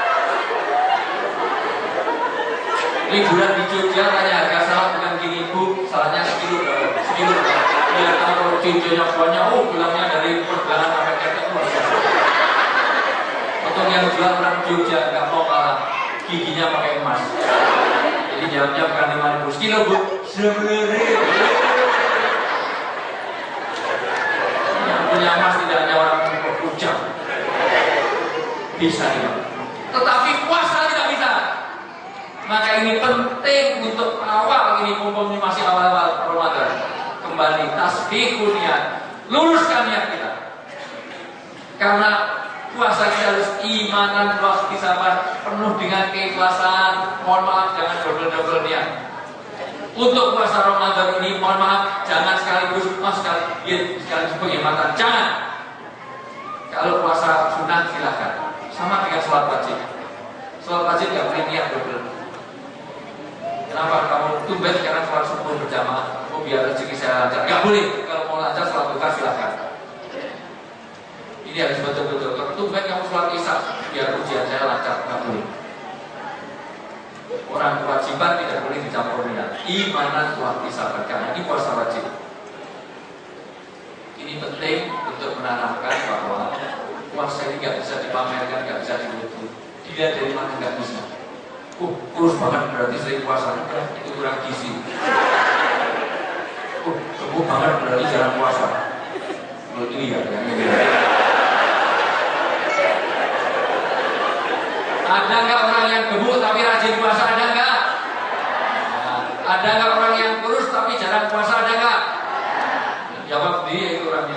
liburan di Jogja, tanya harga salad bukan gini bu, saladnya sekilo. Dia tahu kalau cincinnya banyak, bilangnya dari pergelangan sampai ketek luar biasa. Untuk yang jual orang Jogja nggak mau kalah, giginya pakai emas. Jadi jawabnya bukan 5.000 sekilo bu, 10.000. Yang punya emas tidak hanya orang ujang, bisa ya. Tetapi puasa tidak bisa. Maka ini penting untuk awal ini, mumpung masih awal-awal Ramadan. Kembali tasbihun niat, luruskan niat kita. Karena puasa kita harus imanan, waktu sabar, penuh dengan keikhlasan. Mohon maaf, jangan double niat. Untuk puasa Ramadan ini, mohon maaf, jangan sekaligus penghematan, jangan. Kalau puasa sunat silahkan, sama dengan sholat wajib. Sholat wajib nggak boleh niat double. Kenapa kamu tumben sekarang sholat subuh berjamaah? Oh biar rezeki saya lancar. Nggak boleh. Kalau mau lancar sholat duha silahkan. Ini harus betul-betul. Kalau tumben kamu sholat isya biar ujian saya lancar. Nggak boleh. Orang kewajiban tidak boleh dicampur niat. Imanan waktu sabar, karena ini puasa wajib. Ini penting untuk menanamkan bahwa puasa ini nggak bisa dipamerkan, nggak bisa diukur. Dilihat dari mana nggak bisa. Kurus banget berarti sering puasa, itu kurang gizi. Gemuk banget berarti jarang puasa. Menurut ini ya. Ada nggak orang yang gemuk tapi rajin puasa? Ada nggak? Ada nggak orang yang kurus tapi jarang puasa? Ada nggak? Jawab dia itu orangnya.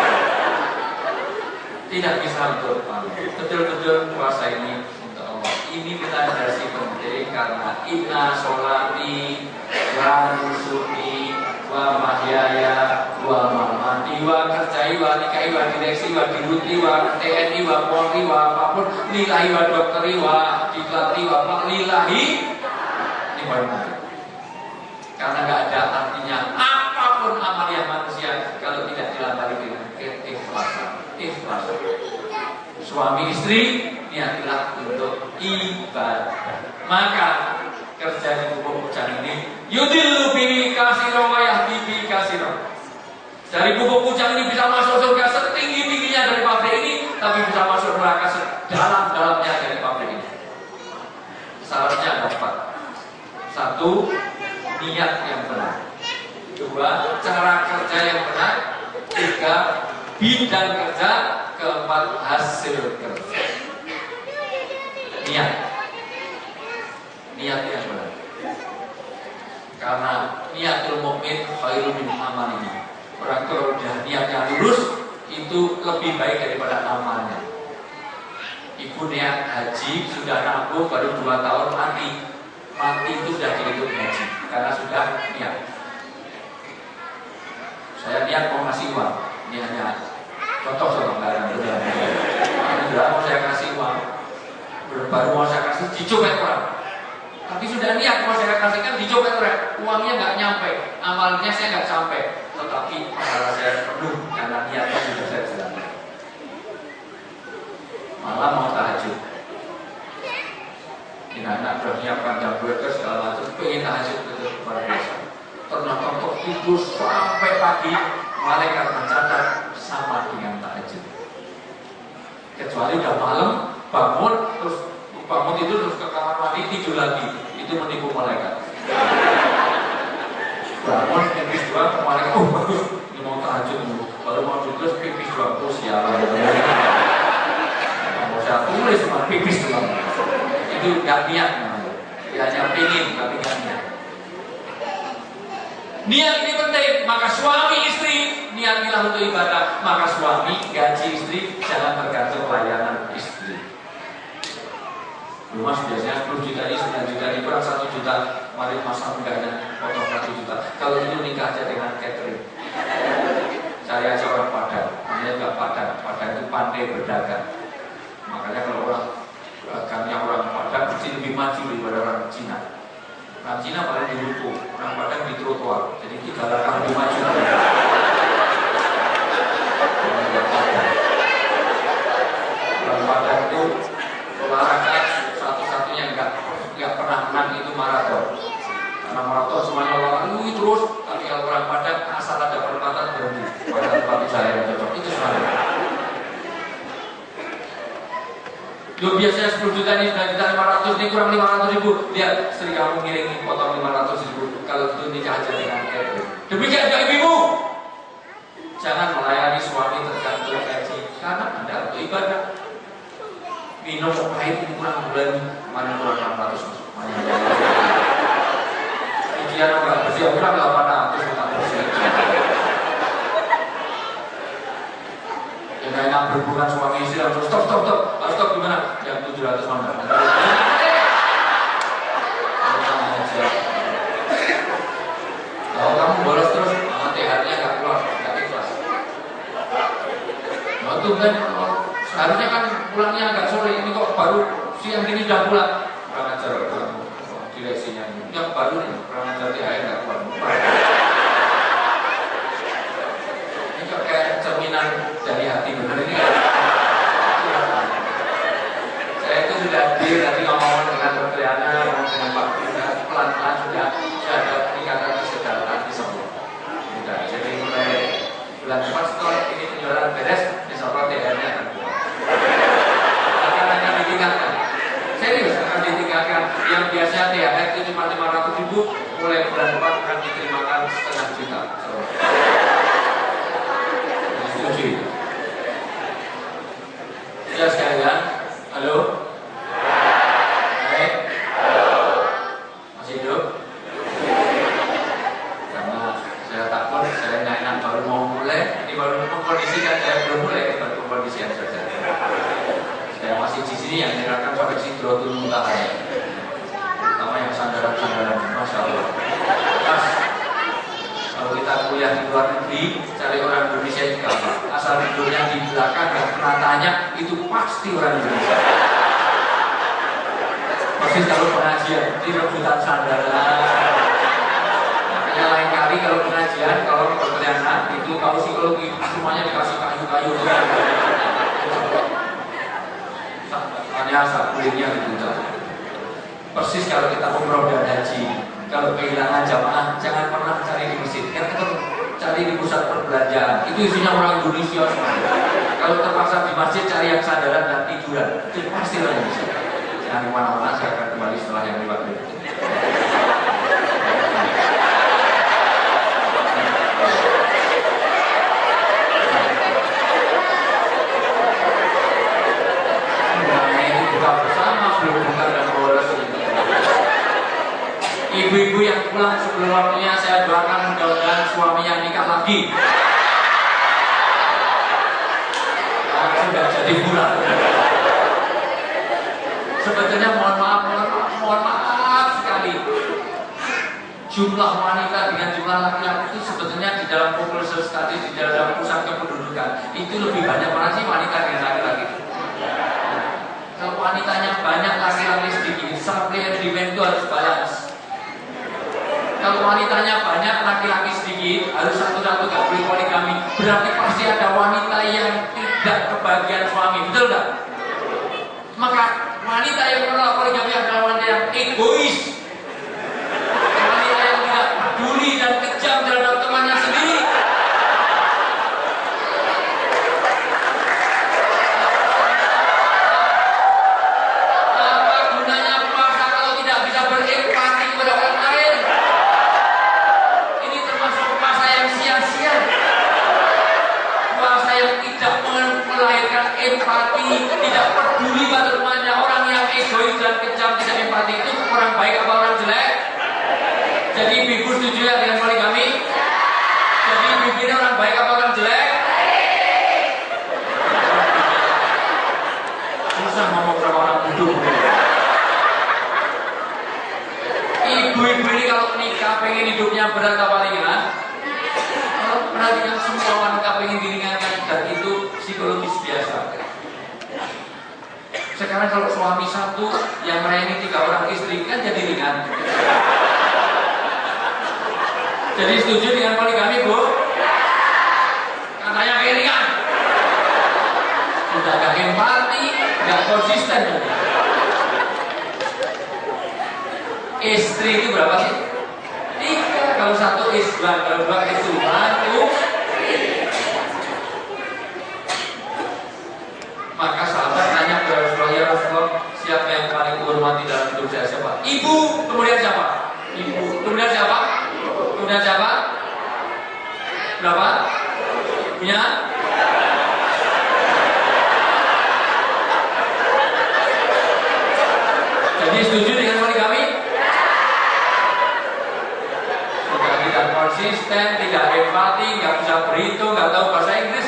Tidak bisa untuk betul-betul puasa ini untuk Allah. Ini kita harus penting karena inna sholati wa nusuki wa mahyaya wa mamati wa kerjai wa nikahi wa direksi wa diruti wa TNI wa Polri wa apapun lillahi wa dokteri wa diklati wa lillahi. Ini poin penting. Karena nggak ada artinya apapun amalia manusia kalau tidak dilambari dengan keikhlasan. Suami istri niatilah untuk ibadah. Maka kerja di pupuk pucang ini yudillu bihi katsira wa yahdi bihi katsira. Dari pupuk pucang ini bisa masuk surga setinggi-tingginya dari pabrik ini, tapi bisa masuk neraka sedalam-dalamnya dari pabrik ini. Syaratnya ada 4. 1, niat yang benar. 2, cara kerja yang benar. 3, bidang kerja. 4, hasil kerja. Niat yang benar. Karena niatul mukmin khairun min amalihi. Orang kalau sudah niatnya lurus itu lebih baik daripada amalnya. Ibu niat haji sudah nabung baru 2 tahun mati itu sudah dihitung haji karena sudah niat. Saya niat mau ngasih uang, ini hanya contoh nggak ada benar. Mau saya kasih uang, baru mau saya kasih dicopet orang. Tapi sudah niat mau saya kasihkan dicopet orang, uangnya nggak nyampe, amalnya saya nggak sampai, tetapi pahala saya penuh karena niatnya sudah saya jalankan. Malah mau tahajud, ini anak sudah nyiapkan jam 12 segala macam, pengen tahajud betul luar biasa. Ternyata kok tidur sampai pagi, malaikat mencatat sama dengan tahajud. Kecuali udah malam bangun itu terus ke kamar mandi tidur lagi, itu menipu malaikat. Bangun pipis doang, malaikat bagus, ini mau tahajud baru mau tidur pipis doang, sialan. Mau saya tulis cuma pipis doang, itu nggak niat namanya. Dia hanya pengen tapi nggak niat. Niat ini penting, maka suami istri niatilah untuk ibadah, maka suami gaji istri jangan tergantung layanan istri. Mas biasanya 10 juta ini, 9 juta ini, kurang 1 juta, mari masa enggaknya potong 1 juta. Kalau itu nikah aja dengan catering. Cari aja orang Padang, namanya juga Padang itu pandai berdagang. Makanya kalau orang dagangnya orang Padang pasti lebih maju daripada orang Cina. Orang Cina paling di ruko, tua. Jadi 385 juta. Bulan Padang itu olahraga satu-satunya nggak pernah menang itu maraton. Karena maraton semuanya olahraga terus, tapi kalau orang Padang asal ada perempatan berhenti. Pada tempat saya yang cocok itu semuanya. Lo biasanya 10 juta ini 9 juta 500 ini kurang 500 ribu. Lihat istri kamu ngiringi potong 500 ribu. Kalau itu nikah aja dengan Kevin. Demikian juga ibu. Jangan melayani suami tergantung gaji. Karena Anda untuk ibadah. Minum pahit ini kurang bulan mana kurang 600 masuk. Ujian enggak bersih kurang 800 enggak bersih. Yang enak berhubungan suami istri langsung stop gimana? Yang 700 mana? Kalau kamu bolos terus, THR-nya nggak keluar, nggak ikhlas. Nah itu kan seharusnya kan pulangnya agak sore, ini kok baru siang ini sudah pulang. Kurang ajar direksinya. Yang baru nih, kurang ajar THR nggak keluar. Ini kok kayak cerminan dari hati bener ini. Saya itu sudah tadi ngomong dengan Triana, ngomong dengan Pak Bunda, pelan-pelan sudah ada peningkatan kesejahteraan di Solo. Sudah, jadi mulai bulan depan setelah ini penjualan beres, insya Allah THR-nya akan keluar. Akan ditingkatkan. Serius akan ditingkatkan. Yang biasanya THR itu cuma 500 ribu, mulai bulan depan akan diterimakan 1,5 juta. Setuju. Ya sekalian, halo. Masih hidup? Karena saya takut, saya nggak enak baru mau mulai. Ini baru mengkondisikan, saya belum mulai, baru mengkondisikan saja. Saya masih di sini yang menyerahkan sampai Sidrotul Muntaha. Terutama yang sandaran-sandaran, Masya Allah. Mas, kalau kita kuliah di luar negeri, cari orang Indonesia itu gampang. Asal hidupnya di belakang dan penatanya itu pasti orang Indonesia. Persis kalau pengajian, di rebutan sandaran. Makanya lain kali kalau pengajian, kalau pertanyaan itu kalau psikologi semuanya dikasih kayu-kayu. Hanya asal kulitnya dibuka. Persis kalau kita umroh dan haji, kalau kehilangan jamaah, jangan pernah cari di masjid. Kan kita cari di pusat perbelanjaan. Itu isinya orang Indonesia semua. Kalau terpaksa di masjid cari yang sandaran dan tiduran, itu pasti orang Indonesia. Jangan kemana-mana, saya akan kembali setelah yang lewat ini. Nah, ini buka bersama, belum buka dan bolos. Ibu-ibu yang pulang sebelum waktunya, saya doakan mudah-mudahan suaminya nikah lagi. Karena sudah jadi bulan. Sebetulnya mohon maaf sekali. Jumlah wanita dengan jumlah laki-laki itu sebetulnya di dalam populasi study, di dalam pusat kependudukan itu lebih banyak mana sih wanita dengan laki-laki. Kalau wanitanya banyak, laki-laki sedikit, supply and demand itu harus balance. Kalau wanitanya banyak, laki-laki sedikit, harus satu-satu gak boleh poligami. Berarti pasti ada wanita yang tidak kebagian suami, betul gak? Maka wanita yang menolak poligami adalah wanita yang egois, wanita yang tidak peduli dan kejam terhadap temannya sendiri. Apa gunanya puasa kalau tidak bisa berempati kepada orang lain? Ini termasuk puasa yang sia-sia, puasa yang tidak melahirkan empati, tidak peduli pada temannya. Orang yang egois dan kejam tidak empati itu orang baik apa orang jelek? Jadi ibu setuju ya dengan poligami? Jadi ibu ini orang baik apa orang jelek? Susah ngomong sama orang bodoh. Ibu-ibu ini kalau nikah pengen hidupnya berat apa ringan? Kalau perhatikan semua wanita pengen diringankan, dan itu psikologis biasa. Sekarang kalau suami satu yang melayani 3 orang istri kan jadi ringan. Jadi setuju dengan poligami, Bu? Katanya keringan. Sudah gak empati, gak konsisten. Istri itu berapa sih? 3. Kalau 1 is 2, kalau 2 is 1. Maka sahabat tanya kepada Rasulullah, ya Rasulullah, siapa yang paling menghormati dalam hidup saya? Siapa? Ibu. Kemudian siapa? Ibu. Kemudian siapa? Kemudian siapa? Berapa? Punya? Jadi setuju dengan poligami? Sudah tidak konsisten, tidak empati, nggak bisa berhitung, nggak tahu bahasa Inggris.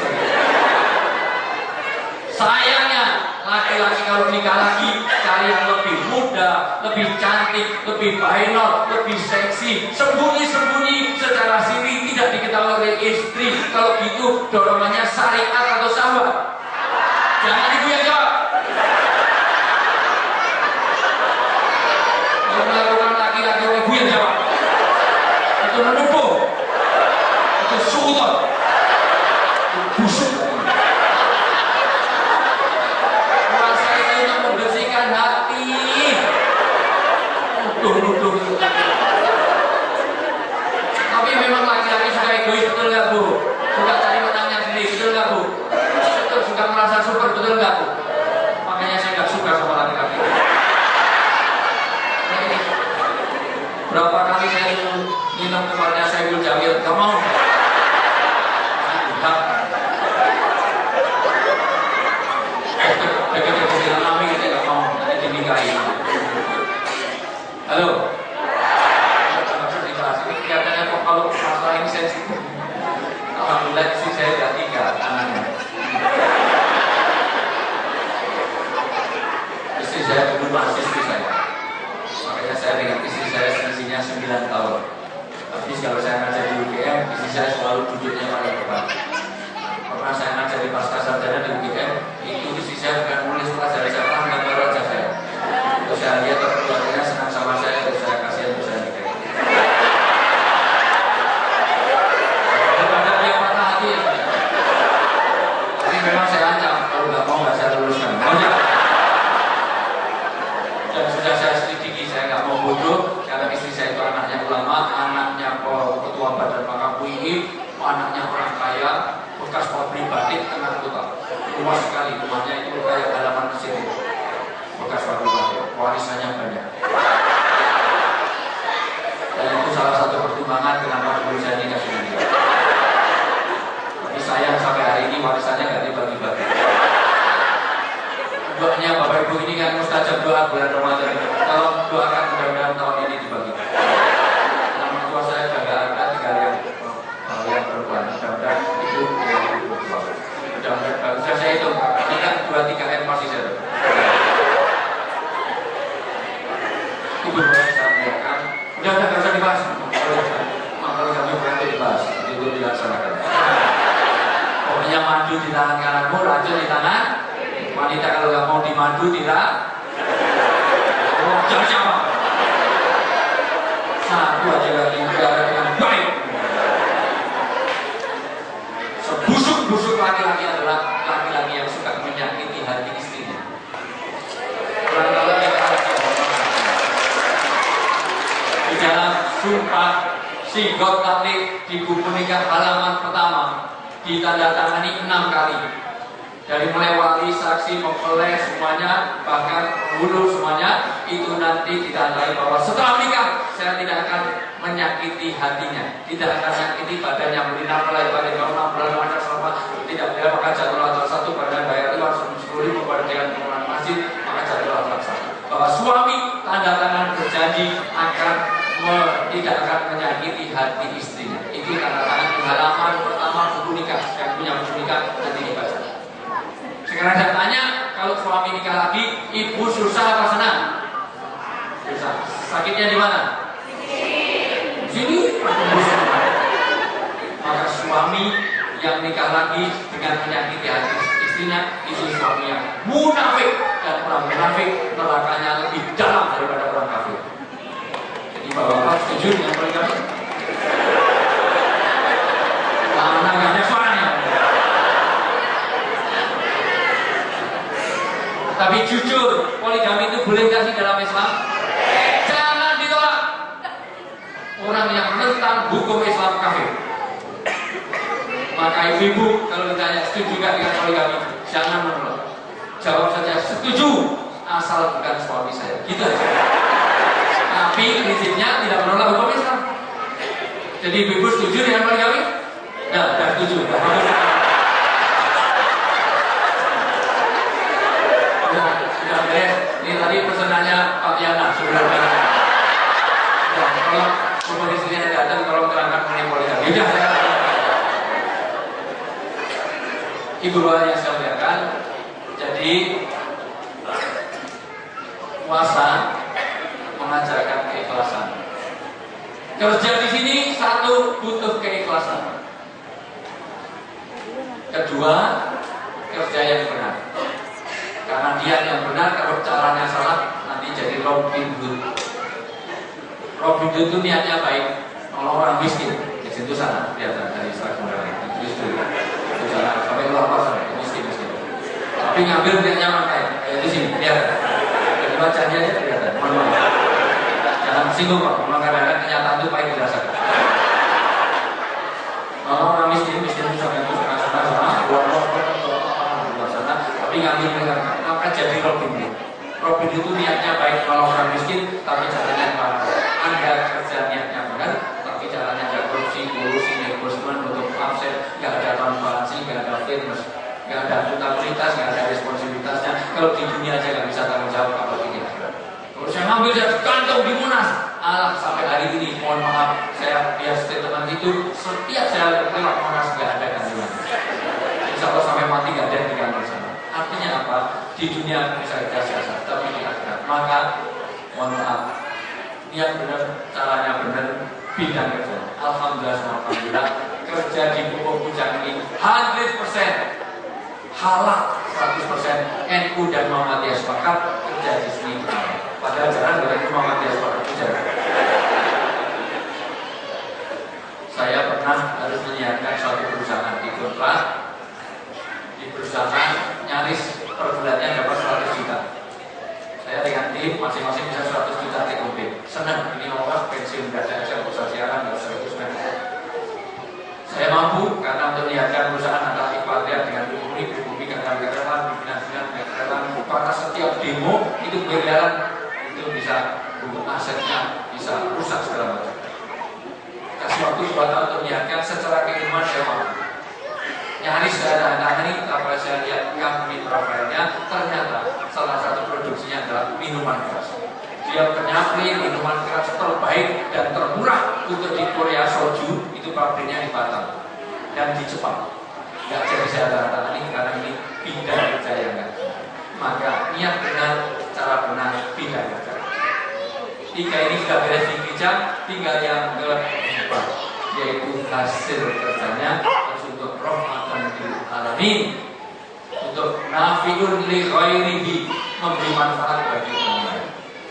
Sayangnya laki-laki kalau nikah lagi cari yang lebih muda, lebih cantik, lebih bainol, lebih seksi, sembunyi-sembunyi secara siri tidak diketahui oleh istri. Kalau gitu dorongannya syariat atau syahwat? Jangan ibu yang jawab. Kalau melakukan laki-laki oleh ibu yang jawab, itu menuduh, itu suudon, itu busuk. Tapi memang laki-laki suka egois, betul nggak Bu? Suka cari menangnya sendiri, betul nggak Bu? Betul, suka merasa super, betul nggak Bu? Makanya saya nggak suka sama laki-laki. Berapa kali saya minum tempatnya Saiful Jamil, nggak mau. Deket-deket dengan Ami kita nggak mau, nanti dinikahi. Halo. Kelihatannya kok kalau masalah ini sensitif. Alhamdulillah istri saya sudah 3 anaknya. Istri saya dulu masih istri saya. Makanya saya dengan istri saya selisihnya 9 tahun. Tapi kalau saya ngajar di UGM, istri saya selalu duduknya paling depan. Pernah saya ngajar di pasca sarjana di UGM, itu istri saya bukan nulis pelajaran saya pernah gambar wajah saya. Terus saya lihat keluarganya senang sama saya, terus saya kasihan terus saya nikahi. Memang saya ancam, kalau nggak mau nggak saya luluskan. Dan sudah saya selidiki, saya nggak mau bodoh karena istri saya itu anaknya ulama, anaknya ketua badan pakar UI, anaknya orang kaya, bekas pabrik batik tengah kota. Luas sekali rumahnya itu kayak halaman masjid. Bekas pabrik batik, warisannya banyak. Dan itu salah satu pertimbangan kenapa dulu saya nikah dengan dia. Sayang sampai hari ini warisannya nggak dibagi-bagi. Doanya Bapak Ibu ini kan mustajab doa bulan Ramadan. Tolong doakan mudah-mudahan tahun ini dibagi. Nama tua saya sudah ada, tinggal yang perempuan. Mudah-mudahan ibu berdua. Mudah-mudahan bisa saya hitung. Ingat 2-3 M masih saya. Ibu boleh saya biarkan. Udah nggak usah dibahas. Kalau kami berarti dibahas, itu dilaksanakan. Pokoknya madu di tangan kananmu, racun di tangan wanita. Kalau nggak mau dimadu tidak. Oh, jangan siapa. Satu aja lagi negara dengan baik. Sebusuk-busuk laki-laki adalah laki-laki yang suka menyakiti hati istrinya. Kalau kita di dalam sumpah sigot taklid di buku nikah halaman pertama ditandatangani 6 kali. Dari mulai wali, saksi, mempelai semuanya, bahkan penghulu semuanya itu nanti ditandai bahwa setelah menikah saya tidak akan menyakiti hatinya, tidak akan menyakiti badannya, berinak mulai pada 6 bulan masa selama tidak boleh pakai jadwal atau satu badan bayar uang 10.000 pada dengan pengelolaan masjid maka jadwal terlaksana. Bahwa suami tanda tangan berjanji akan tidak akan menyakiti hati istrinya. Itu tanda tangan di halaman pertama buku nikah. Yang punya buku nikah nanti dibaca. Sekarang saya tanya, kalau suami nikah lagi, ibu susah apa senang? Susah. Sakitnya di mana? Di sini. Maka suami yang nikah lagi dengan menyakiti hati istrinya, itu suami yang munafik, dan orang munafik nerakanya lebih dalam daripada orang kafir. Bapak setuju dengan poligami? jujur, poligami itu boleh nggak sih dalam Islam? Jangan ditolak. Orang yang menentang hukum Islam kafir. Maka ibu-ibu kalau ditanya setuju nggak dengan poligami, jangan menolak. Jawab saja setuju, asal bukan suami saya. Gitu aja. Tapi prinsipnya tidak menolak hukum Islam. Jadi ibu-ibu setuju dengan poligami? Nah, sudah setuju. Sudah beres. Ini tadi pesanannya Pak Yana sebelumnya. Kalau komodisinya datang, tolong terangkan mengenai poligami. Sudah saya. Ibu bapak yang saya muliakan, jadi puasa mengajarkan keikhlasan. Kerja di sini satu butuh keikhlasan. Kedua, kerja yang benar. Karena niat yang benar, kalau caranya salah nanti jadi Robin Hood. Robin Hood itu niatnya baik, nolong orang miskin. Di situ sana kelihatan dari seragam mereka. Itu sana sampai keluar sampai miskin. Tapi ngambil niatnya kayak di sini kelihatan. Jadi bacanya aja kelihatan. Jangan singgung Pak, memang kadang-kadang kenyataan itu pahit dirasakan. Orang miskin itu sampai itu sana, luar sana, tapi ngambil dengan maka jadi Robin Hood. Robin itu niatnya baik kalau orang miskin, tapi caranya parah. Anda kerja niatnya benar, tapi caranya ada korupsi, negosiasi, untuk offset, nggak ada transparansi, nggak ada fairness, nggak ada akuntabilitas, nggak ada responsibilitasnya. Kalau di dunia aja nggak bisa tanggung jawab apa ini. Kalau saya ngambil dari kantong di Monas, alah sampai hari ini, mohon maaf, saya biar statement itu setiap saya lewat Monas nggak ada gantian. Insya Allah sampai mati nggak ada yang di kantor sana. Artinya apa? Di dunia bisa kita siasat, tapi di akhirat. Maka mohon maaf, niat benar, caranya benar, bidang kerja. Alhamdulillah, kerja di Pupuk Bujang ini 100% halal, 100% NU dan Muhammadiyah sepakat kerja di sini. Padahal jarang dari Muhammadiyah sepakat kerja. Saya pernah harus menyiapkan suatu perusahaan di kontrak. Di perusahaan nyaris per bulannya dapat 100 juta. Saya dengan tim masing-masing bisa 100 juta TKP. Senang, ini orang pensiun nggak ada aja, nggak usah siaran, nggak usah terus. Saya mampu karena untuk menyiapkan perusahaan antara Ikhwatiar dengan Bumi kadang-kadang pimpinan karena setiap demo itu berjalan itu bisa untuk asetnya bisa rusak segala macam. Kasih waktu 2 tahun untuk menyiapkan secara keilmuan saya mampu. Nyaris saya tangani apa saya lihat company profilnya, ternyata salah satu produksinya adalah minuman keras. Dia penyapri minuman keras terbaik dan termurah untuk di Korea soju, itu pabriknya di Batam dan di Jepang. Nggak jadi saya tangani karena ini bidang kerja yang nggak. Maka niat benar, cara benar, bidang kerja. 3 ini sudah beres di bijak, tinggal yang keempat, yaitu hasil kerjanya untuk rahmatan lil alamin, untuk nafiun li ghairihi, memberi manfaat bagi orang lain.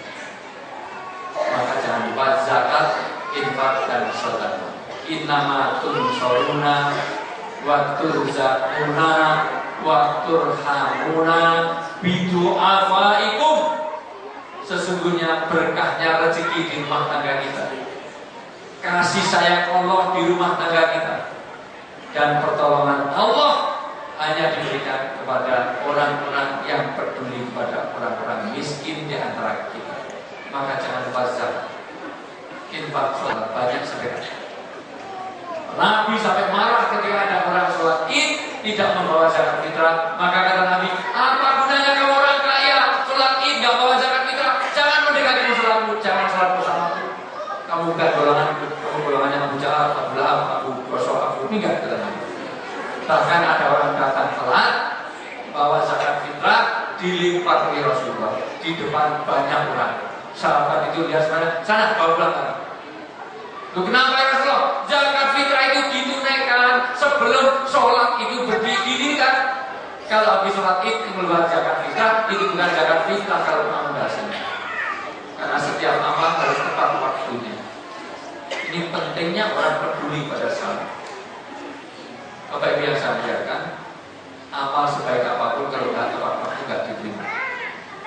Maka jangan lupa zakat, infak dan sedekah. Innama tunsoruna wa turzaquna wa turhamuna bidu'afaikum. Sesungguhnya berkahnya rezeki di rumah tangga kita, kasih sayang Allah di rumah tangga kita, dan pertolongan Allah hanya diberikan kepada orang-orang yang peduli kepada orang-orang miskin di antara kita. Maka jangan lupa zakat, infak, sholat, banyak sedekah. Nabi sampai marah ketika ada orang sholat Id tidak membawa zakat fitrah. Maka kata Nabi, apa gunanya kamu orang kaya sholat Id gak bawa zakat fitrah? Jangan mendekati sholatmu, jangan sholat bersamaku. Kamu bukan golongan, kamu golongannya Abu Jahal, Abu Lahab, Abu Gosok, Abu Minggat, kata Nabi. Bahkan ada orang datang telat bawa zakat fitrah, dilimpah oleh Rasulullah di depan banyak orang. Sahabat itu lihat sana bawa pulang. Loh, kenapa ya Rasulullah? Zakat fitrah itu ditunaikan sebelum sholat itu berdiri kan? Kalau habis sholat Id keluar zakat fitrah, itu bukan zakat fitrah kalau kamu bahasanya. Karena setiap amal harus tepat waktunya. Ini pentingnya orang peduli pada salat. Bapak Ibu yang saya muliakan, amal sebaik apapun kalau tidak tepat waktu tidak diterima.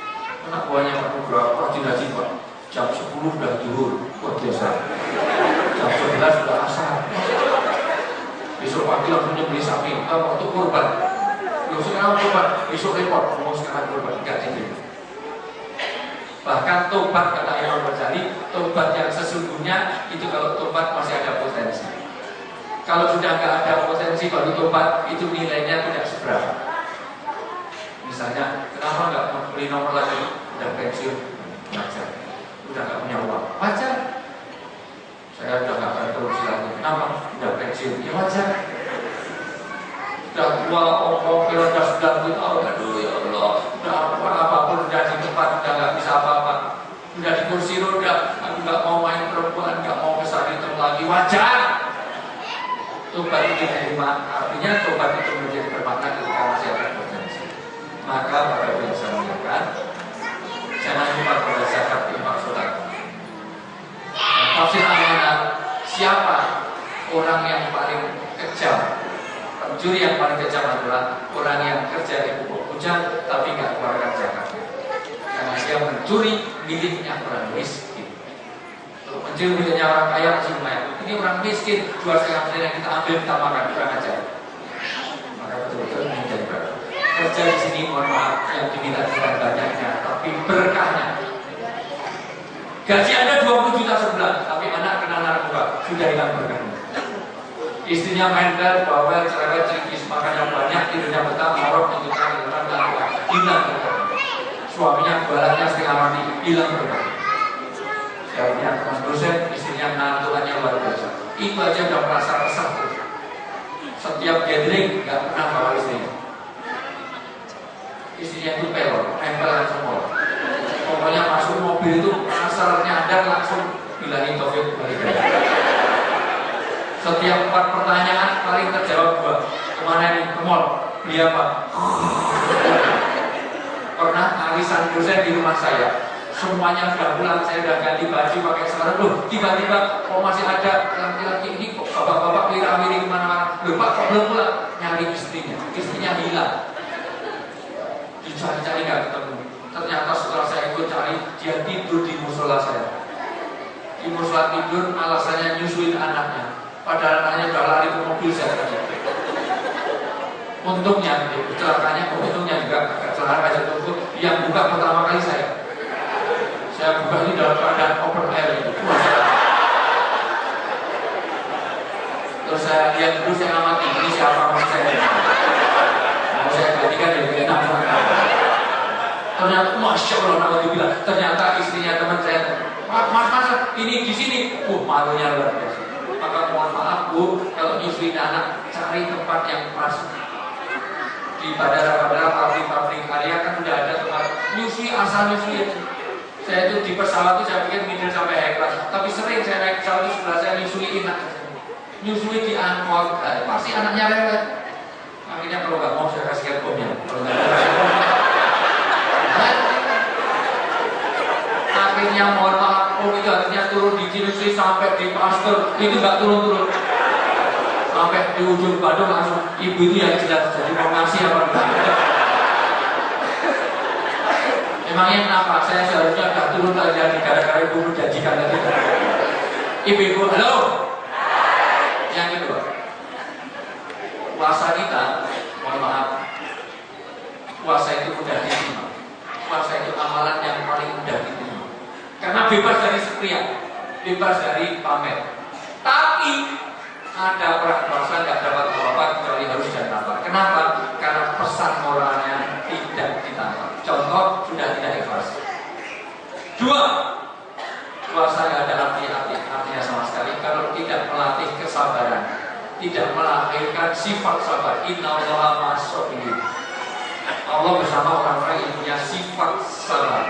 anak buahnya Pak Nugroho koordinasi Pak, jam 10 sudah zuhur, luar biasa. Jam 11 sudah asar. Besok pagi langsung beli sapi, waktu kurban. Sekarang kurban, besok repot, mau sekarang kurban, enggak diterima. Bahkan tobat kata Imam Ghazali, tobat yang sesungguhnya itu kalau tobat masih ada potensi. Kalau sudah nggak ada potensi baru tobat, itu nilainya tidak seberapa. Misalnya, kenapa nggak beli nomor lagi? Udah pensiun, wajar. Udah nggak punya uang, wajar. Saya udah nggak akan terus lagi. Kenapa? Udah pensiun, ya wajar. Udah tua, kira udah 90 tahun, aduh ya Allah. Udah apapun udah di tempat, udah nggak bisa apa-apa. Udah di kursi roda, aku nggak mau main perempuan, nggak mau kesana itu lagi, wajar. Tobat itu diterima, artinya tobat itu menjadi bermakna ketika masih ada potensi. Maka pada biasa mengatakan, jangan lupa pada zakat infak sedekah. Tafsir amanah, siapa orang yang paling kejam? Pencuri yang paling kejam adalah orang yang kerja di pupuk hujan tapi nggak keluarkan zakatnya. Karena dia mencuri miliknya orang miskin. Mencuri miliknya orang kaya masih lumayan. Ini orang miskin, 2,5 miliar yang kita ambil kita makan, kurang aja. Maka betul-betul menjadi berat. Kerja di sini mohon maaf yang diminta bukan banyaknya, tapi berkahnya. Gaji Anda 20 juta sebulan, tapi anak kena narkoba, sudah hilang berkahnya. Istrinya main bel, bawel, cerewet, cerikis, makan yang banyak, tidurnya betah, morok, tuntutan, hilang berkahnya. Suaminya balatnya setengah mati, hilang berkahnya. Saya punya teman dosen, istrinya menantuannya luar biasa. Itu aja udah merasa resah tuh. Setiap gathering nggak pernah bawa istrinya. Istrinya itu pelor, nempel langsung mau. Pokoknya masuk mobil itu asalnya ada langsung bilangin Taufik balik. Setiap 4 pertanyaan paling terjawab 2. Kemana ini? Ke mall. Beli apa? Pernah arisan dosen di rumah saya. Semuanya sudah pulang, saya sudah ganti baju pakai sarung. Loh, tiba-tiba kok masih ada laki-laki ini, kok bapak-bapak kelirah-kelirih kemana-mana. Loh Pak, kok belum pulang? Nyari istrinya. Istrinya hilang. Dicari-cari nggak ketemu. Ternyata setelah saya ikut cari, dia tidur di musola saya. Di musola tidur, alasannya nyusuin anaknya. Padahal anaknya udah lari ke mobil saya tadi. Untungnya, kecelakaannya, untungnya juga kecelakaan aja tunggu. Yang buka pertama kali saya. Saya buka ini dalam keadaan open air itu. Terus saya lihat dulu, saya amati ini siapa mas saya. Mau saya gantikan dari enak. Ternyata masya Allah, nama dibilang. Ternyata istrinya teman saya. Mas, ini di sini. Malunya luar biasa. Maka mohon maaf Bu, kalau nyusuin anak, cari tempat yang pas. Di bandara-bandara, pabrik-pabrik karya kan udah ada tempat nyusui, asal nyusui. Saya itu di pesawat itu saya pikir minder sampai high class. Tapi sering saya naik pesawat itu sebelah saya nyusuin anak. Nyusui di angkot, pasti anaknya lewat. Akhirnya kalau nggak mau saya kasih bomnya. Kalau nggak mau kasih bomnya. Akhirnya mohon maaf, itu akhirnya turun di Cinusui sampai di Pasteur, itu nggak turun-turun. Sampai di ujung Bandung langsung ibu itu yang jelas jadi mau ngasih apa enggak. Emangnya kenapa? Saya seharusnya nggak turun aja gara-gara ibu menjanjikan tadi. Ibu-ibu, halo. Yang kedua, puasa kita, mohon maaf, puasa itu mudah diterima. Puasa itu amalan yang paling mudah diterima. Karena bebas dari sepriang, bebas dari pamer. Tapi ada orang puasa nggak dapat apa-apa kecuali harus dan lapar. Kenapa? Karena pesan moralnya tidak ditangkap. Contoh sudah tidak ikhlas. 2, puasa nggak ada artinya sama sekali kalau tidak melatih kesabaran, tidak melahirkan sifat sabar. Innallaha ma'as-sabirin. Allah bersama orang-orang yang punya sifat sabar.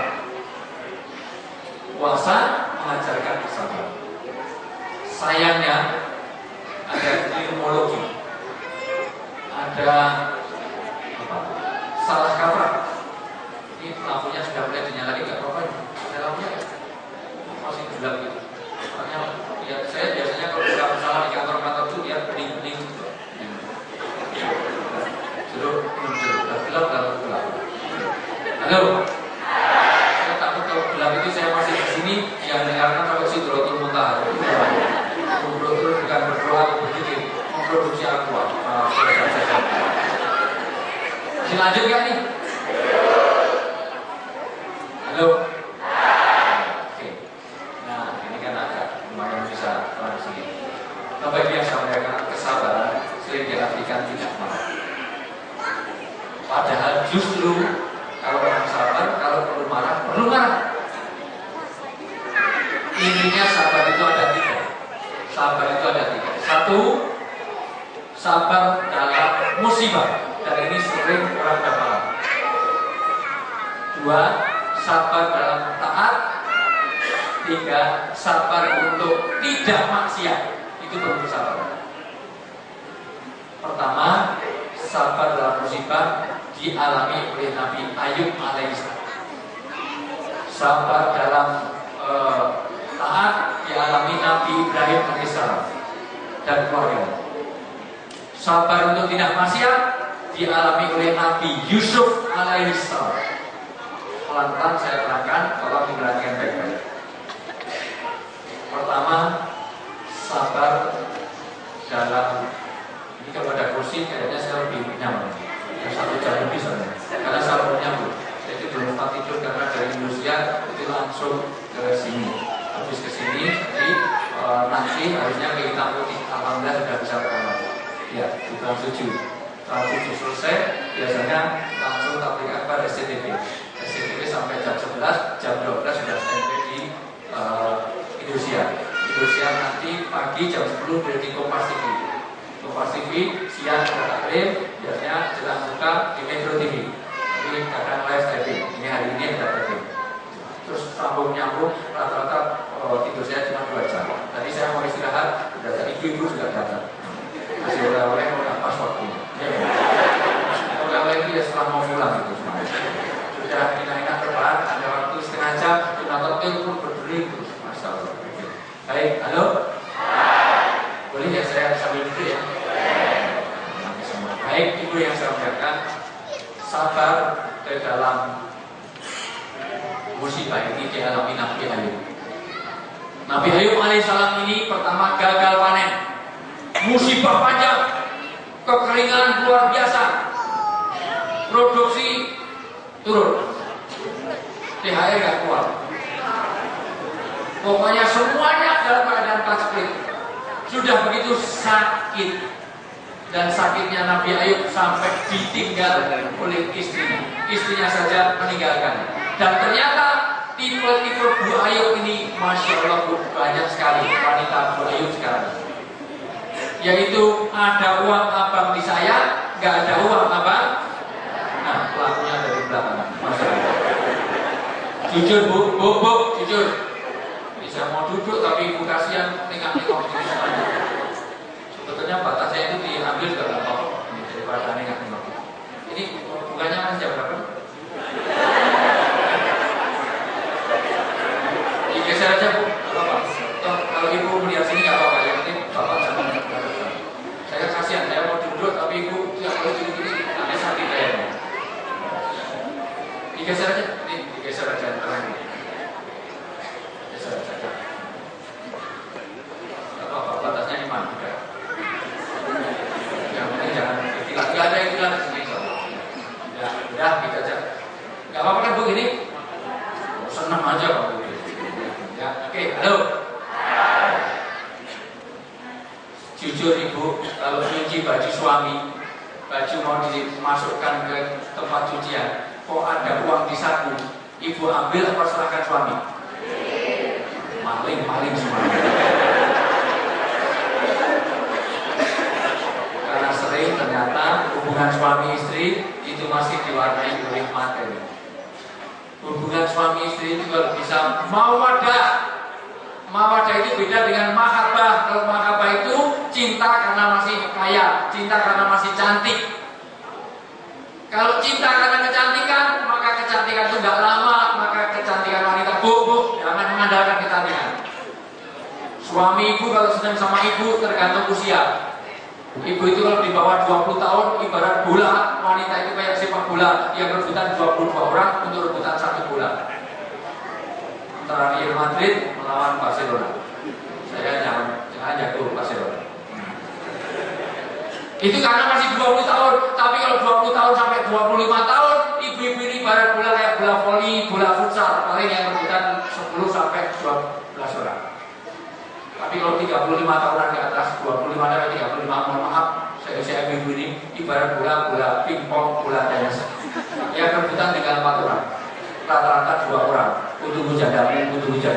Puasa mengajarkan kesabaran. Sayangnya ada ilmuologi, ada salah kaprah. Ini lampunya sudah mulai dinyalakan, nggak apa-apa. Ada lampunya masih gelap gitu. Makanya ya, saya biasanya kalau buka bersama di kantor-kantor itu lihat bening-bening. Sudah gelap. Halo. Masih lanjut gak nih? Halo? Oke. Nah, ini kan agak lumayan bisa transisi. Bapak Ibu yang saya muliakan, kesabaran sering diartikan tidak marah. Padahal justru kalau orang sabar, kalau perlu marah, perlu marah. Intinya sabar itu ada tiga. Sabar itu ada tiga. Satu, sabar dalam musibah. Dan ini sering orang tidak paham. Dua, sabar dalam taat. Tiga, sabar untuk tidak maksiat. Itu perlu sabar. Pertama, sabar dalam musibah dialami oleh Nabi Ayub alaihissalam. Sabar dalam taat dialami Nabi Ibrahim alaihissalam dan keluarga. Sabar untuk tidak maksiat dialami oleh Nabi Yusuf alaihissalam. Pelan-pelan saya terangkan, tolong diperhatikan baik-baik. Pertama, sabar dalam, ini kalau ada kursi kayaknya saya lebih nyaman. Satu jam lebih soalnya, karena selalu nyambung. Jadi belum sempat tidur karena dari Indonesia itu langsung ke sini. Habis ke sini, jadi nanti harusnya ke Hitam Putih. Alhamdulillah sudah bisa berangkat. Ya, di tahun 7. Tahun 7 selesai, biasanya langsung tablik akbar SCTV. SCTV sampai jam 11, jam 12 sudah standby di Indonesia. Indonesia nanti pagi jam 10 dari Kompas TV. Kompas TV siang ada taklim, biasanya jelang buka di Metro TV. Tapi kadang live streaming. Ini hari ini ada taklim. Terus sambung nyambung, rata-rata tidur saya cuma 2 jam. Tadi saya mau istirahat, udah tadi ibu juga datang. Masih oleh-oleh udah pas waktunya. Oleh-oleh itu ya setelah mau pulang itu semuanya. Sudah enak-enak terbang, ada waktu setengah jam, sudah totil pun berdiri terus. Masya Allah. Baik, halo. Boleh ya saya sambil duduk ya? Baik, ibu yang saya muliakan, sabar di dalam musibah ini dialami Nabi Ayub. Nabi Ayub alaihissalam ini pertama gagal panen, musibah panjang, kekeringan luar biasa, produksi turun, THR gak keluar. Pokoknya semuanya dalam keadaan paceklik. Sudah begitu sakit, dan sakitnya Nabi Ayub sampai ditinggal oleh istrinya. Istrinya saja meninggalkan. Dan ternyata tipe-tipe Bu Ayub ini, Masya Allah, banyak sekali wanita Bu Ayub sekarang. Yaitu ada uang abang di saya, nggak ada uang abang. Nah, pelakunya dari belakang. Masya Allah. Jujur bu, jujur. Saya mau duduk tapi ibu kasihan nengok-nengok gini semuanya. Sebetulnya batasnya itu diambil juga nggak apa-apa daripada nengok-nengok. Ini bukannya masih jam berapa? Digeser aja bu, nggak apa-apa. Kalau ibu melihat sini nggak apa-apa, yang penting bapak jangan nengok. Saya kasihan, saya mau duduk tapi ibu tidak boleh gini-gini, nanti sakit kayaknya. Digeser aja, ini digeser aja terang. Batasnya 5 juga. Yang penting jangan istilah, nggak ada istilah di sini. Ya, udah gitu aja. Nggak apa-apa kan bu gini? Senang aja kok bu. Ya, oke, halo. Jujur ibu, kalau cuci baju suami, baju mau dimasukkan ke tempat cucian, kok ada uang di saku, ibu ambil apa serahkan suami? Maling semuanya. Karena sering ternyata hubungan suami istri itu masih diwarnai oleh materi. Hubungan suami istri itu kalau bisa mawaddah. Mawaddah itu beda dengan mahabbah. Kalau mahabbah itu cinta karena masih kaya, cinta karena masih cantik. Kalau cinta karena kecantikan, maka kecantikan itu tidak lama, maka kecantikan wanita bu, jangan mengandalkan kecantikan. Suami ibu kalau sedang sama ibu tergantung usia. Ibu itu kalau di bawah 20 tahun ibarat bola, wanita itu kayak sepak bola yang rebutan 22 orang untuk rebutan 1 bola. Antara Real Madrid melawan Barcelona. Saya jangan jago Barcelona. Itu karena masih 20 tahun, bola pingpong, bola tenis. Yang rebutan tinggal 4 orang, rata-rata 2 orang. Untuk hujadamu.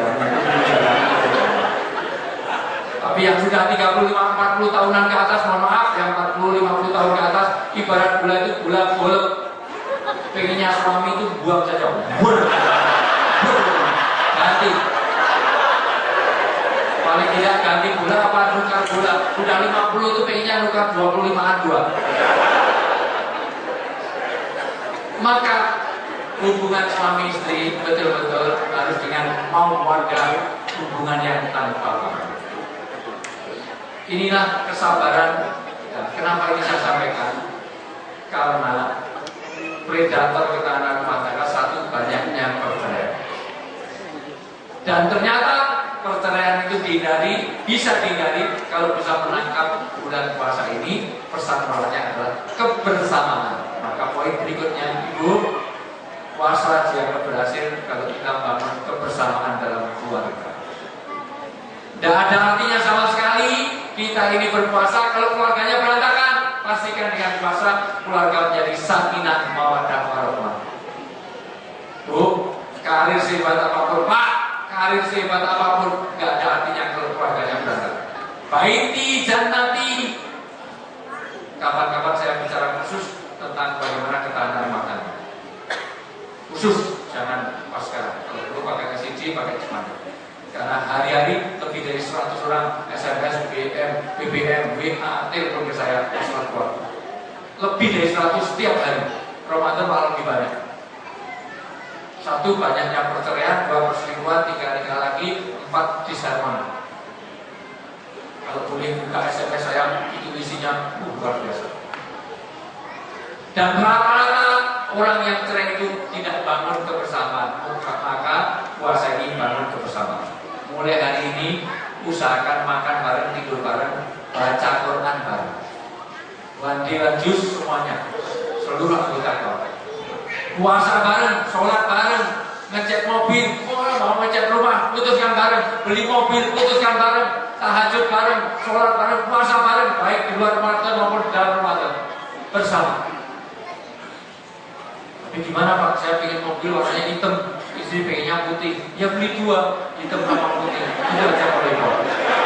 Tapi yang sudah 35-40 tahunan ke atas, mohon maaf, yang 40-50 tahun ke atas, ibarat bola itu bola golep. Pengennya suami itu buang saja. Ganti. Paling tidak ganti bola apa nukar bola. Udah 50 itu pengennya nukar 25-an 2. Maka hubungan suami istri betul-betul harus dengan mau warga, hubungan yang tanpa batas. Inilah kesabaran. Kenapa ini saya sampaikan? Karena predator ketahanan rumah tangga satu, banyaknya perceraian. Dan ternyata perceraian itu bisa dihindari kalau bisa menangkap bulan puasa ini. Persamaannya adalah kebersamaan. Maka poin berikutnya, Ibu, puasa jika berhasil kalau kita bangun kebersamaan dalam keluarga. Tidak ada artinya sama sekali kita ini berpuasa kalau keluarganya berantakan. Pastikan dengan puasa keluarga menjadi sakinah mawaddah warahmah. Bu, karir sehebat apapun, Pak, karir sehebat apapun, nggak ada artinya kalau keluarganya berantakan. Baiti jannati. Kapan-kapan saya bicara khusus tentang bagaimana ketahanan rumah tangga. Khusus, jangan pas sekarang. Kalau perlu pakai SCG, pakai Cimande. Karena hari-hari lebih dari 100 orang SMS, BBM, WA, telepon ke saya masalah keluarga. Lebih dari 100 setiap hari. Ramadan malah lebih banyak. 1, banyaknya perceraian, 2, perselingkuhan, 3, nikah lagi, 4, disharmoni. Kalau boleh buka SMS saya, itu isinya luar biasa. Dan rata-rata orang yang cerai itu tidak bangun kebersamaan. Maka puasa ini bangun kebersamaan. Mulai hari ini usahakan makan bareng, tidur bareng, baca Quran bareng, mandi jus semuanya, seluruh anggota keluarga. Puasa bareng, sholat bareng, ngecek mobil, mau ngecek rumah, putuskan bareng, beli mobil, putuskan bareng, tahajud bareng, sholat bareng, puasa bareng, baik di luar Ramadan maupun di dalam Ramadan bersama. Tapi gimana Pak? Saya pengen mobil warnanya hitam, istri pengennya putih. Ya beli 2, hitam sama putih. Itu aja volleyball.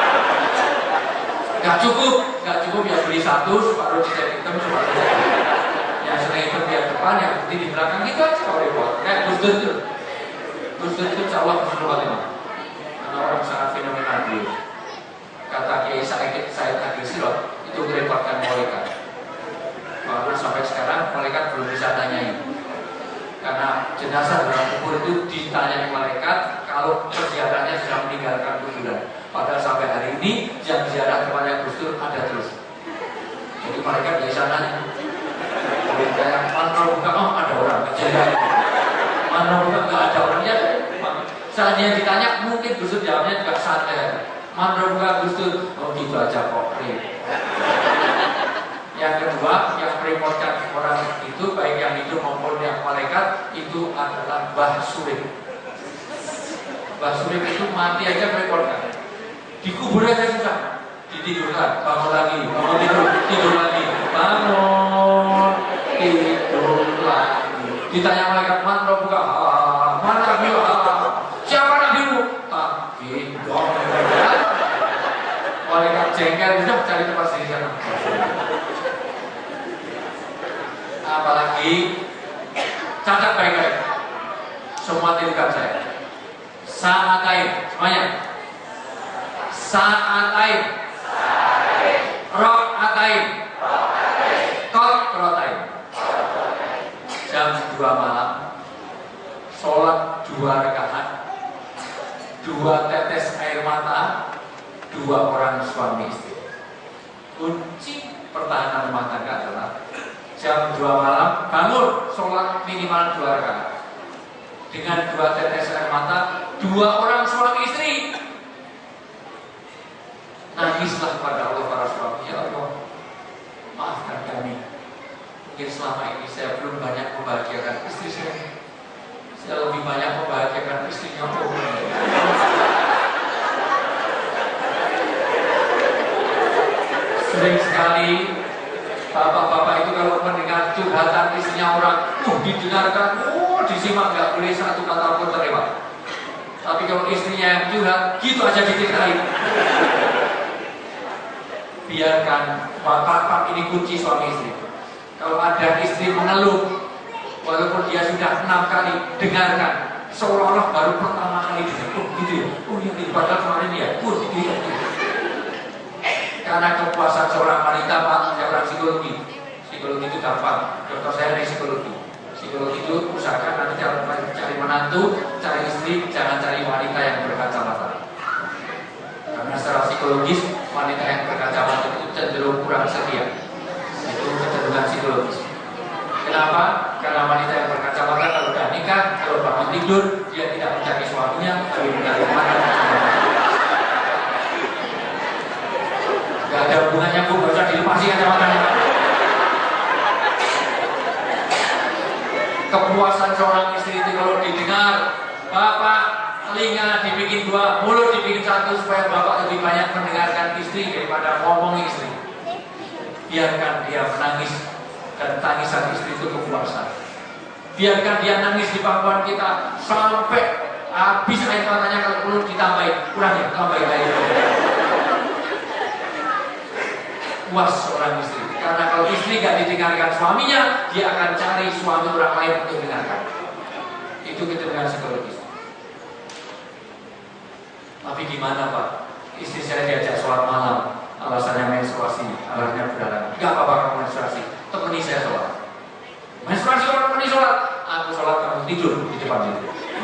Gak cukup ya beli 1, separuh dicat hitam, separuh dicat putih. Yang senang hitam di depan, yang putih di belakang, itu aja volleyball. Kayak Gus Dur itu. Gus Dur itu insya Allah Husnul Khotimah. Karena orang sangat fenomenal beliau. Kata Kiai Said Agil Sirot, itu merepotkan malaikat. Karena sampai sekarang malaikat belum bisa tanyain. Karena jenazah dalam kubur itu ditanyai malaikat kalau perziarahnya sudah meninggalkan kuburan. Padahal sampai hari ini yang ziarah kepada Gus Dur ada terus. Jadi malaikat biasa nanya, mana buka, oh ada orang kejadian. Mana buka nggak ada orangnya. Saat dia ditanya mungkin Gus Dur jawabnya juga santai. Mana buka Gus Dur, oh gitu aja kok. Yang kedua, yang merepotkan orang itu, baik yang hidup maupun yang malaikat, itu adalah Mbah Surik. Mbah Surik itu mati aja merepotkan. Dikubur aja susah, ditidurkan, bangun lagi, bangun tidur lagi, bangun, tidur lagi. Ditanya malaikat, mana buka? Mana Nabi? Siapa Nabimu? Tapi dong. Malaikat jengkel, udah cari tempat di sana. Apalagi catat baik-baik, semua tidurkan saya. Saat air, semuanya. Saat air, rok air, kot air. Jam 2 malam, sholat 2 rakaat, 2 tetes air mata, 2 orang suami istri. Kunci pertahanan rumah tangga adalah jam 2 malam bangun, sholat minimal 2 rakaat dengan 2 tetes air mata, 2 orang suami istri. Nangislah kepada Allah para suami, ya Allah, maafkan kami. Mungkin selama ini saya belum banyak membahagiakan istri saya. Saya lebih banyak membahagiakan istrinya Allah. Sering sekali bapak-bapak itu kalau mendengar didengarkan, disimak, nggak boleh satu kata pun terlewat. Tapi kalau istrinya yang curhat, gitu aja diceritain. Biarkan, bapak ini kunci suami istri. Kalau ada istri mengeluh, walaupun dia sudah 6 kali, dengarkan. Seolah-olah baru pertama kali dengar. Oh gitu ya, oh yang padahal kemarin ya, gitu ya. Karena kepuasan seorang wanita, Pak, saya orang psikologi. Psikologi itu gampang, dokter saya dari psikologi. Psikologi itu usahakan nanti cari menantu, cari istri, jangan cari wanita yang berkacamata. Karena secara psikologis, wanita yang berkacamata itu cenderung kurang setia. Itu kecenderungan psikologis. Kenapa? Karena wanita yang berkacamata kalau sudah nikah, kalau bangun tidur, dia tidak mencari suaminya, tapi mencari teman. Gak ada hubungannya, Bu, gak usah dilepasi kacamatanya. Kepuasan seorang istri itu kalau didengar, bapak telinga dibikin 2, mulut dibikin 1, supaya bapak lebih banyak mendengarkan istri daripada ngomong istri. Biarkan dia menangis, dan tangisan istri itu kepuasan. Biarkan dia nangis di pangkuan kita sampai habis air matanya, kalau perlu ditambahin, kurang ya, tambahin air. Puas seorang istri. Karena kalau istri gak didengarkan suaminya, dia akan cari suami orang lain untuk dengarkan. Itu kecenderungan psikologis. Tapi gimana, Pak? Istri saya diajak sholat malam, alasannya menstruasi, alasannya berdarah. Gak apa-apa kamu menstruasi, temani saya sholat. Menstruasi orang temani sholat, aku sholat kamu tidur di depan itu.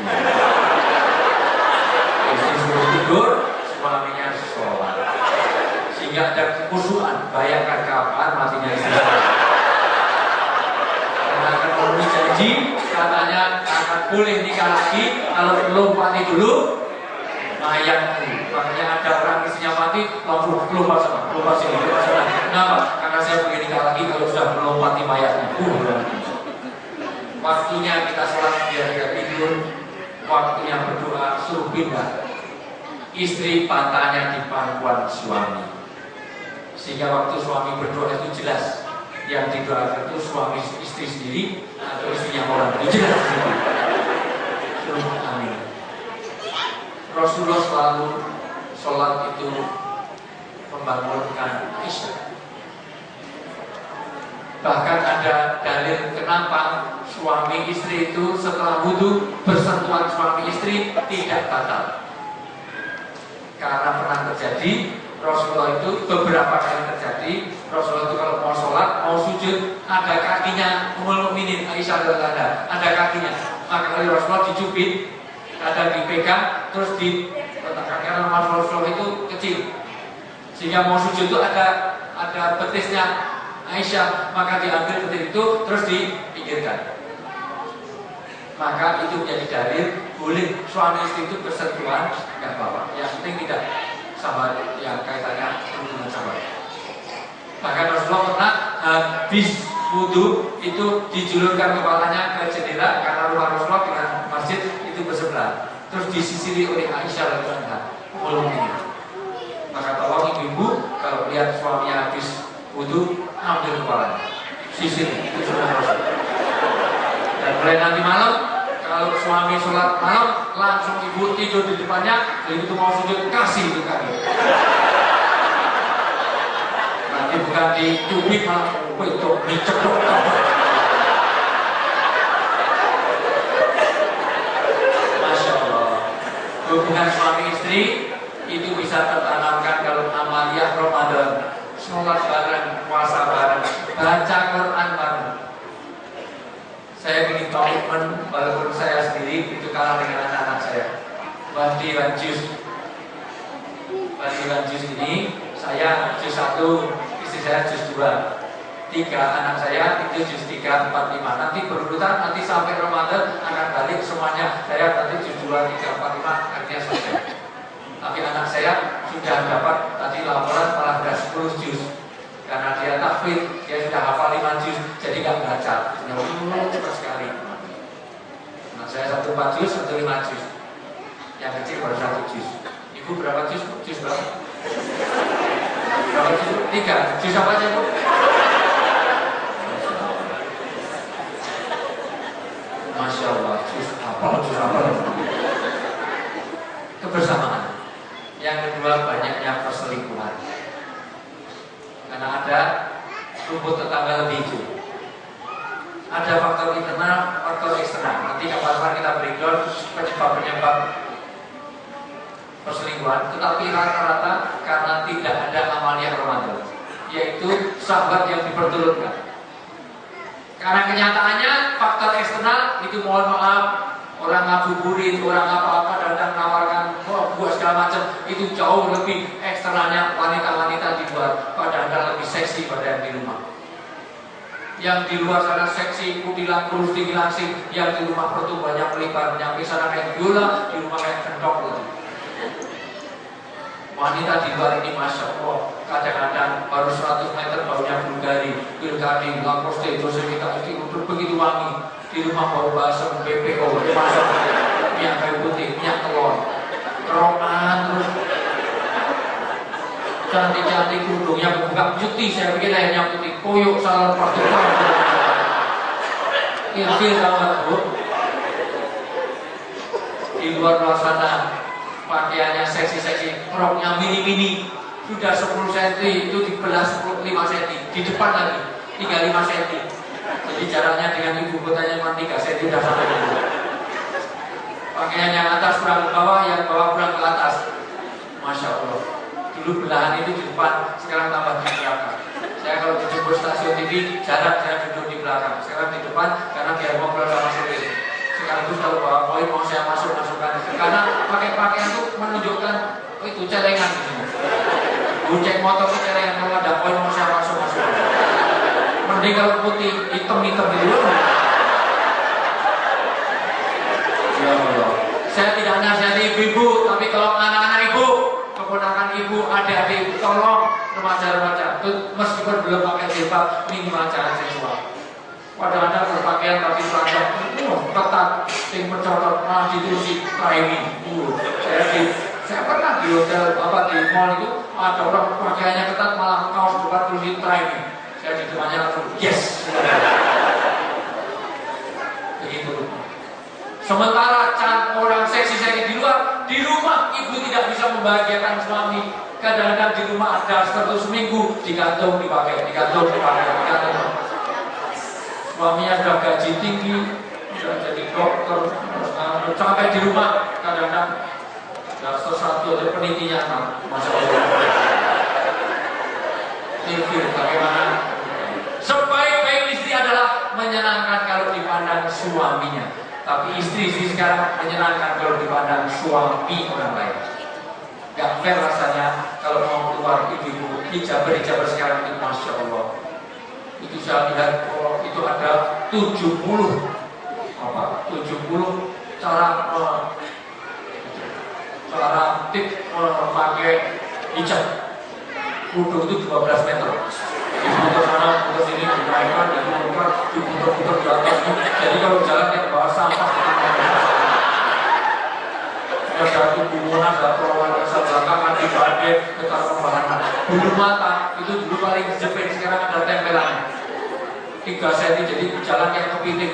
Istri suruh tidur, suaminya sholat. Sehingga ada kekhusyuan. Bayangkan kapan matinya istri. Karena akan memenuhi janji, katanya akan boleh nikah lagi kalau belum mati dulu mayatku. Makanya ada orang istrinya mati langsung lupa sini. Kenapa? Karena saya boleh nikah lagi kalau sudah belum mati mayatnya. Waktunya kita sholat biar tidak tidur, waktunya berdoa suruh pindah. Istri pantanya di pangkuan suami. Sehingga waktu suami berdoa itu jelas, yang didoakan itu suami istri sendiri atau istrinya orang itu jelas sendiri. Amin. Rasulullah selalu sholat itu membangunkan Aisyah. Bahkan ada dalil kenapa suami istri itu setelah wudhu bersentuhan suami istri tidak batal. Karena pernah terjadi. Rasulullah itu beberapa kali terjadi. Rasulullah itu kalau mau sholat, mau sujud, ada kakinya Ummul Mukminin Aisyah radhiyallahu, ada kakinya. Maka kali Rasulullah dicubit, ada dipegang, terus diletakkan karena Rasulullah itu kecil, sehingga mau sujud itu ada betisnya Aisyah, maka diambil betis itu terus dipinggirkan. Maka itu menjadi dalil boleh suami istri itu bersentuhan, nggak apa-apa. Yang penting tidak sama yang kaitannya hubungan sama. Bahkan Rasulullah pernah habis wudhu itu dijulurkan kepalanya ke jendela karena rumah Rasulullah dengan masjid itu berseberangan. Terus disisiri oleh Aisyah radhiyallahu anha. Maka tolong ibu-ibu kalau lihat suaminya habis wudhu, ambil kepalanya, sisiri, itu sunnah Rasul. Dan mulai nanti malam, kalau suami sholat malam, langsung ibu tidur di depannya, begitu mau sujud, kasih itu kaki. Nanti bukan dicubit, malah itu dicekok. Masya Allah. Hubungan suami istri itu bisa tertanamkan kalau amaliyah Ramadan, sholat bareng, puasa bareng, baca Quran bareng. Saya ingin komitmen walaupun saya sendiri itu kalah dengan anak-anak saya. Bandiran juz ini saya juz 1, istri saya juz 2, 3 anak saya itu juz 3, 4, 5. Nanti berurutan, nanti sampai Ramadan akan balik semuanya. Saya nanti juz 2, 3, 4, 5 akhirnya selesai. Tapi anak saya sudah dapat tadi laporan malah sudah 10 juz. Karena dia tahfidz, dia sudah hafal 5 juz, jadi nggak baca. Cepat sekali. Nah, saya 1 4 juz, 1 5 juz. Yang kecil baru 1 juz. Ibu berapa juz? Juz berapa? Berapa juz? 3. Juz apa aja, Bu? Ada faktor internal, faktor eksternal. Nanti kapan-kapan kita breakdown penyebab-penyebab perselingkuhan. Tetapi rata-rata karena tidak ada amalia Ramadan, yaitu sahabat yang diperturutkan. Karena kenyataannya faktor eksternal itu, mohon maaf, orang ngabuburit, orang apa-apa datang menawarkan buah segala macam, itu jauh lebih eksternalnya wanita-wanita dibuat, padahal lebih seksi pada yang di rumah. Yang di luar sana seksi, kutilang, kurus, tinggi, langsing. Yang di rumah pertumbuhannya melibar, yang di sana kayak biola, di rumah kayak gendok gitu. Wanita di luar ini Masya Allah, kadang-kadang baru 100 meter baunya Bulgari, Bilgadi, Lacoste, dosa kita itu begitu wangi. Di rumah bau basem, BPO, Masya Allah, minyak kayu putih, minyak telur, kerokan terus. Cantik-cantik kerudungnya buka putih, saya pikir airnya putih, koyok salon partukan, ilfil sama Bu. Di luar sana pakaiannya seksi-seksi, roknya mini-mini, sudah 10 cm itu dibelah 5 cm, di depan lagi 35 cm. Jadi jaraknya dengan ibu kotanya cuma 3 cm sudah sampai dulu. Pakaian yang atas kurang ke bawah, yang bawah kurang ke atas. Masya Allah. Dulu belahan itu di depan, sekarang tambah di belakang. Saya kalau dijemput stasiun TV, jarang saya duduk di belakang. Sekarang di depan, karena biar ngobrol sama supir. Sekaligus kalau bawa poin mau saya masukkan. Karena pakai pakaian itu menunjukkan itu celengan. Bunceng motor itu celengan, kalau ada poin mau saya masukkan. Mending kalau putih, hitam-hitam di luar. Ya Allah. Saya tidak nasihati ibu-ibu, tapi kalau anak-anak ibu, keponakan ibu, adik-adik, tolong remaja-remaja, meskipun belum pakai jilbab, minimal jangan seksual. Kadang-kadang berpakaian tapi telanjang, ketat, ting mencotot, malah diturusi training. Saya pernah di hotel di mall itu ada orang pakaiannya ketat, malah kaos depan turusi training. Saya di depannya langsung yes. Begitu. Sementara orang seksi-seksi di luar, di rumah ibu tidak bisa membahagiakan suami. Kadang-kadang di rumah ada 100 seminggu digantung dipakai, digantung dipakai, digantung. Suaminya sudah gaji tinggi, sudah jadi dokter, sampai di rumah kadang-kadang sudah sesuatu ada penitinya, Masya Allah. Pikir bagaimana? Sebaik-baik istri adalah menyenangkan kalau dipandang suaminya. Tapi istri sekarang menyenangkan kalau dipandang suami orang lain. Gak fair rasanya kalau mau keluar ibu-ibu hijaber sekarang itu, Masya Allah. Itu saya lihat, oh, itu ada 70 cara tip memakai hijab. Kerudung itu 12 meter. Diputar sana, putar sini, dinaikkan, diputar di atas. Jadi kalau jalan yang bawa sampah, ada hubungan, ada perlawanan, ada belakang, ada badai, ada pembahanan. Bulu mata itu dulu paling jepit, sekarang ada tempelannya 3 cm, jadi jalan kayak kepiting.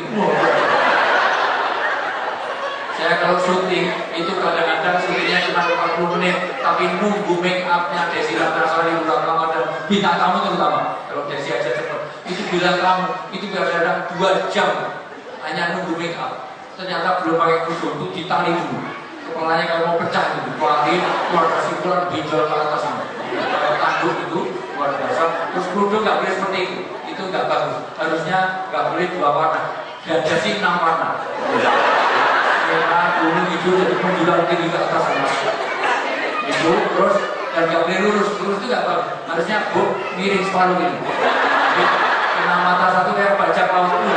Saya kalau syuting itu kadang-kadang syutingnya cuma 40 menit, tapi nunggu make upnya Desi Ratnasari, Bulan Ramadan, bintang tamu terutama. Kalau Desi aja cepet, itu bilang kamu itu kadang-kadang 2 jam hanya nunggu make up. Ternyata belum pakai kerudung, itu ditali dulu. Kepalanya kalau mau pecah itu, keluar kesimpulan benjol ke atas ini. Kalau tanduk itu luar biasa. Terus kerudung nggak boleh seperti itu nggak bagus. Harusnya nggak boleh 2 warna. Dada sih 6 warna. Merah, kuning, hijau, jadi menjulang tinggi ke atas semua. Itu terus dan nggak boleh lurus itu nggak bagus. Harusnya miring separuh ini. Kena mata satu kayak bajak laut itu.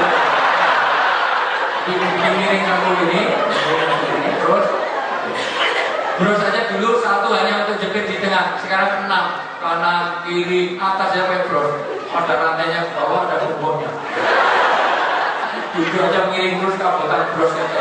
Miring satu ini, terus saja dulu satu hanya untuk jepit di tengah, sekarang 6 kanan, kiri, atas ya Pak Bro. Ada rantainya ke bawah, ada gemboknya. Dulu aja miring terus kabotan bros kayak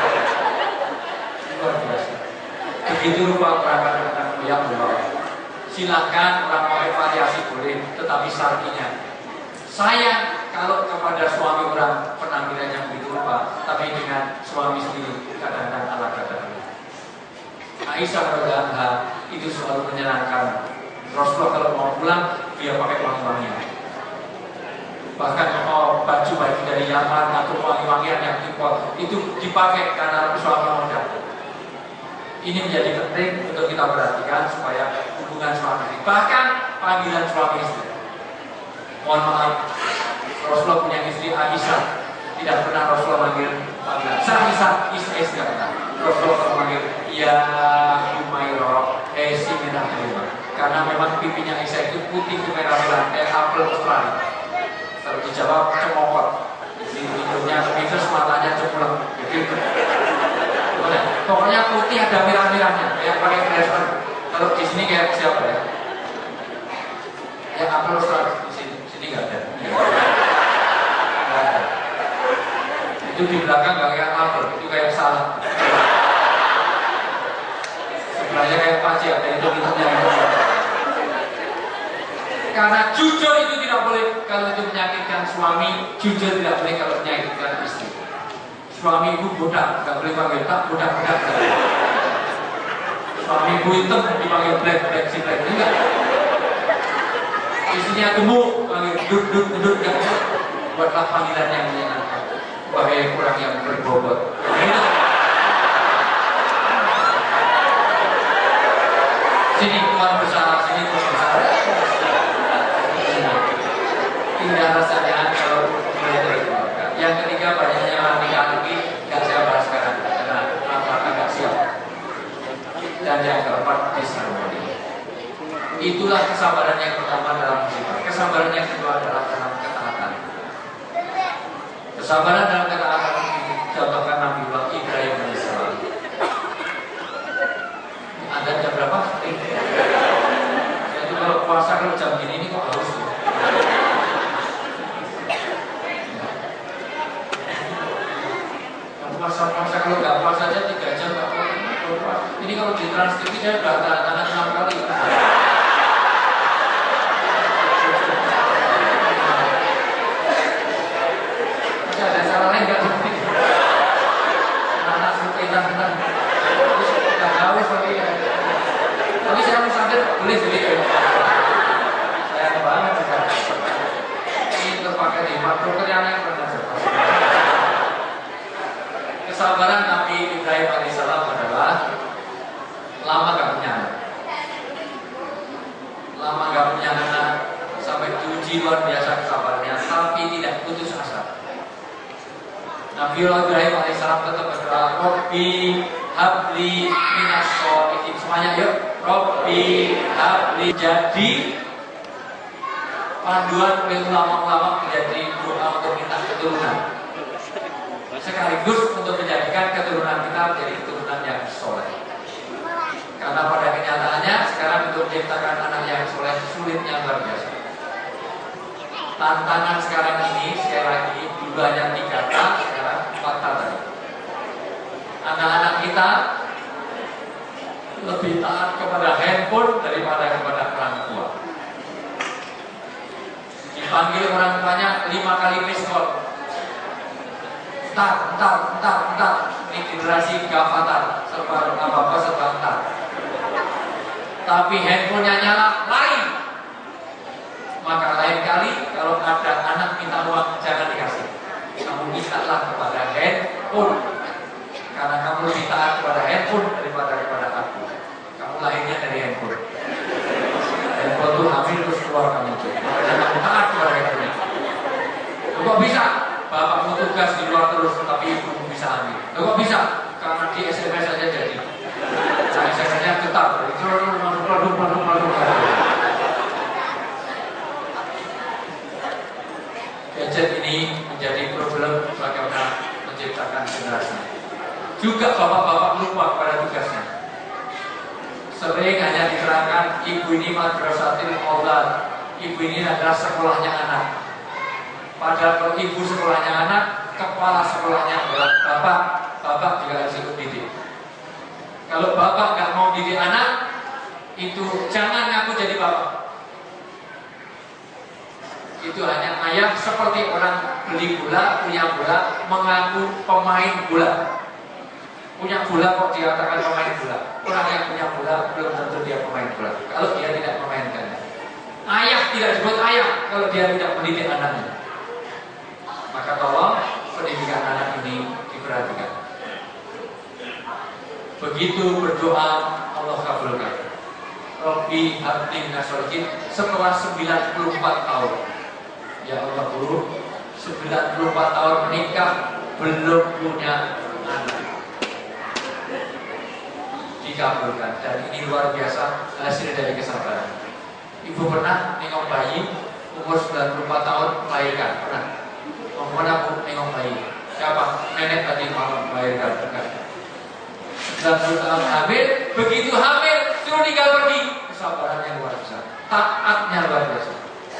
luar biasa. Begitu rupa perangkat yang berbagai. Silakan orang mau variasi boleh, tetapi syar'inya. Sayang kalau kepada suami orang penampilannya begitu rupa, tapi dengan suami sendiri kadang-kadang ala kadang. Aisyah radhiyallahu anha itu selalu menyenangkan. Rasulullah kalau mau pulang dia pakai wangi-wangian. Bahkan baju-baju dari Yaman atau wangi-wangian yang impor itu dipakai karena suami modal. Ini menjadi penting untuk kita perhatikan supaya hubungan suami istri, bahkan panggilan suami istri. Mohon maaf, Rasulullah punya istri Aisyah, tidak pernah Rasulullah manggil panggilan Aisyah, istri tidak pernah. Rasulullah manggil ya Humairah, si merah merah. Karena memang pipinya Aisyah itu putih kemerah-merah kayak apel Australia. Kalau dijawab cemokot, di hidungnya minus, matanya cepulang. Jadi pokoknya putih ada merah-merahnya, kayak pakai blazer. Kalau di sini kayak siapa ya? Ya apel Australia. Di sini nggak ada. Nggak ada. Itu di belakang nggak kayak apel, itu kayak salad. Sebelahnya kayak paci, ada itu hitungnya. Karena jujur itu tidak boleh kalau itu menyakitkan suami, jujur tidak boleh kalau menyakitkan istri. Suami ibu bodak, nggak boleh panggil tak bodak-bodak. Suami ibu hitam dipanggil black si black, enggak. Istrinya gemuk, panggil duduk, enggak. Buatlah panggilan yang menyenangkan. Wahai kurang yang berbobot. Sini tuan besar, sini tuan besar. Indah rasanya kalau mulai dari keluarga. Yang ketiga, banyaknya laki-laki, nggak saya bahas sekarang karena agak siap. Dan yang keempat, disharmoni. Itulah kesabaran yang pertama dalam musibah. Kesabaran yang kedua adalah dalam ketaatan. Kesabaran dalam ketaatan contohkan Nabiullah Ibrahim alaihissalam. Ada jam berapa? Jadi kalau puasa kalau jam ini kok harus ya? Puasa kalau nggak puasa aja 3 jam nggak puasa. Ini kalau di Trans TV saya udah tanda tangan 6 kali. Masih ada cara lain nggak? Anak sekitar terus udah haus lagi. Tapi saya mau sadar boleh jadi. Sayang banget juga. Ini terpakai di makro yang pernah saya. Kesabaran Nabi Ibrahim alaihissalam adalah lama gak punya anak. Lama gak punya anak sampai diuji luar biasa kesabarannya, tapi tidak putus asa. Nabi Ibrahim alaihissalam tetap berdoa, Robbi habli minas sholihin. Semuanya yuk, Robbi habli. Jadi panduan oleh ulama-ulama menjadi doa untuk minta keturunan, sekaligus untuk menjadikan keturunan kita menjadi keturunan yang soleh. Karena pada kenyataannya sekarang untuk menciptakan anak yang soleh sulitnya luar biasa. Tantangan sekarang ini sekali lagi dulu hanya 3 tahun, sekarang 4 tahun tadi. Anak-anak kita lebih taat kepada handphone daripada kepada orang tua. Dipanggil orang tuanya 5 kali miss call. Entar. Ini generasi gavatar, serba apa-apa serba entar. Tapi handphonenya nyala, lari. Maka lain kali kalau ada anak minta uang jangan dikasih. Kamu mintalah kepada handphone. Karena kamu lebih taat kepada handphone daripada kepada aku. Kamu lahirnya dari handphone. Handphone itu hamil terus keluar kamu itu. Makanya kamu taat kepada handphone. Kok bisa? Bapakmu tugas di luar terus, tapi ibumu bisa hamil. Kok bisa? Karena di SMS saja jadi. Nah, SMS-nya tetap. Produk. Gadget ini menjadi problem bagaimana menciptakan generasi. Juga bapak-bapak lupa pada tugasnya. Sering hanya diterangkan ibu ini madrasatil aulad. Ibu ini adalah sekolahnya anak. Padahal kalau ibu sekolahnya anak, kepala sekolahnya adalah bapak. Bapak juga harus ikut didik. Kalau bapak nggak mau didik anak, itu jangan ngaku jadi bapak. Itu hanya ayah seperti orang beli gula, punya gula, mengaku pemain gula. Punya gula kok dikatakan pemain gula. Orang yang punya gula belum tentu dia pemain gula kalau dia tidak memainkannya. Ayah tidak disebut ayah kalau dia tidak mendidik anaknya. Maka tolong pendidikan anak ini diperhatikan. Begitu berdoa Allah kabulkan. Robbi habli minas sholihin setelah 94 tahun. Ya Allah Bu, 94 tahun menikah belum punya anak. Dikabulkan, dan ini luar biasa hasil dari kesabaran. Ibu pernah nengok bayi umur 94 tahun melahirkan? Pernah? Mana Bu nengok bayi? Siapa? Nenek tadi mau melahirkan? Enggak. 90 tahun hamil, begitu hamil suruh tinggal pergi. Kesabaran yang luar biasa, taatnya luar biasa.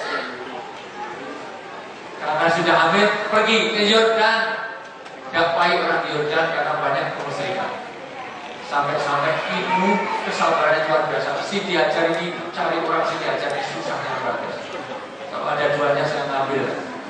Karena sudah hamil, pergi ke Yordan. Dakwai orang di Yordan karena banyak kemusyrikan. Sampai-sampai ibu kesabaran luar biasa. Si diajar ini, cari orang si diajar ini susahnya luar biasa. Kalau ada duanya saya ngambil.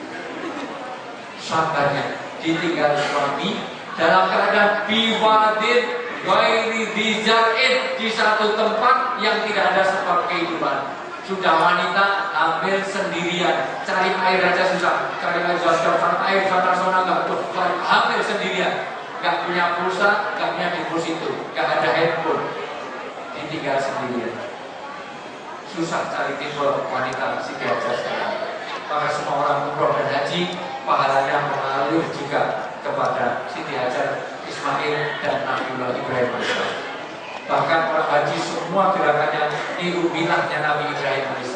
Sabarnya, ditinggal suami dalam keadaan biwadin ghairi dzar'in, di satu tempat yang tidak ada sebab kehidupan. Sudah wanita hamil sendirian, cari air aja susah, cari air susah, air sana nggak tuh, hamil sendirian, nggak punya pulsa, nggak punya deposito, nggak ada handphone, ditinggal sendirian. Susah cari tipe wanita si diajar sekarang. Maka semua orang umroh dan haji pahalanya mengalir juga kepada Siti Hajar Ismail dan Nabiullah Ibrahim AS. Bahkan orang haji semua gerakannya niru milahnya Nabi Ibrahim AS.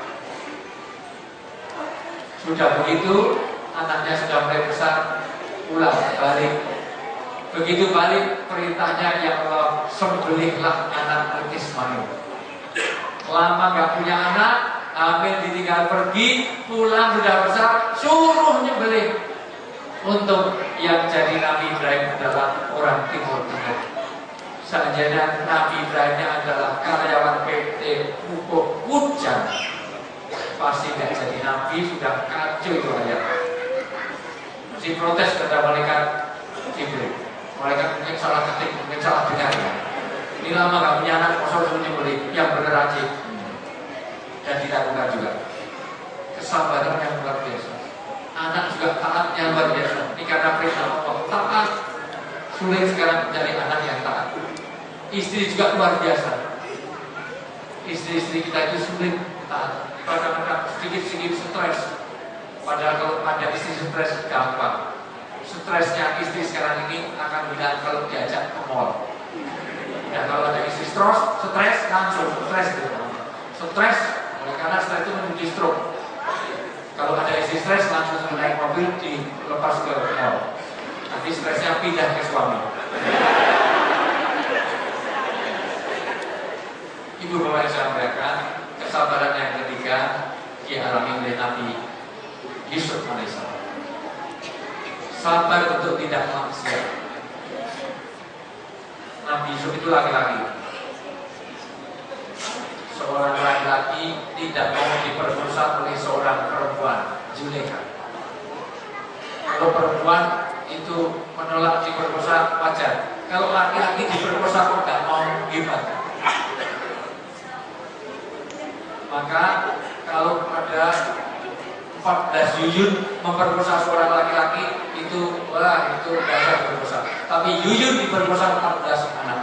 Sudah begitu, anaknya sudah mulai besar, pulang balik. Begitu balik, perintahnya ya Allah, sembelihlah anak Ismail. Lama gak punya anak, hamil ditinggal pergi, pulang sudah besar, suruh nyembelih. Untuk yang jadi Nabi Ibrahim adalah orang Timur Tengah. Seandainya Nabi Ibrahimnya adalah karyawan PT Pupuk Hujan, pasti tidak jadi Nabi, sudah kacau itu ayat. Si protes kepada malaikat Jibril. Malaikat mungkin salah ketik, mungkin salah dengar. Ini lama gak punya anak, kosong suruh nyembelih, yang bener aja. Dan dilakukan juga. Kesabaran yang luar biasa. Anak juga taat yang luar biasa. Ini karena perintah Allah. Taat. Sulit sekarang mencari anak yang taat. Istri juga luar biasa. Istri-istri kita itu sulit taat. Kadang-kadang sedikit-sedikit stres. Padahal kalau ada istri stres gampang. Stresnya istri sekarang ini akan bilang kalau diajak ke mall. Dan kalau ada istri stres langsung stres gitu. Stres karena stres itu menjadi stroke. Kalau ada istri stres langsung naik mobil dilepas ke mall. Nanti stresnya pindah ke suami. Ibu bapak yang saya sampaikan, kesabaran yang ketiga dialami oleh Nabi Yusuf alaihissalam. Sabar untuk tidak maksiat. Nabi Yusuf itu laki-laki. Seorang laki-laki tidak mau diperkosa oleh seorang perempuan, Zulaikha. Kalau perempuan itu menolak diperkosa wajar. Kalau laki-laki diperkosa kok nggak mau, hebat. Maka kalau ada 14 yuyun memperkosa seorang laki-laki itu, wah itu dasar diperkosa. Tapi yuyun diperkosa 14 anak.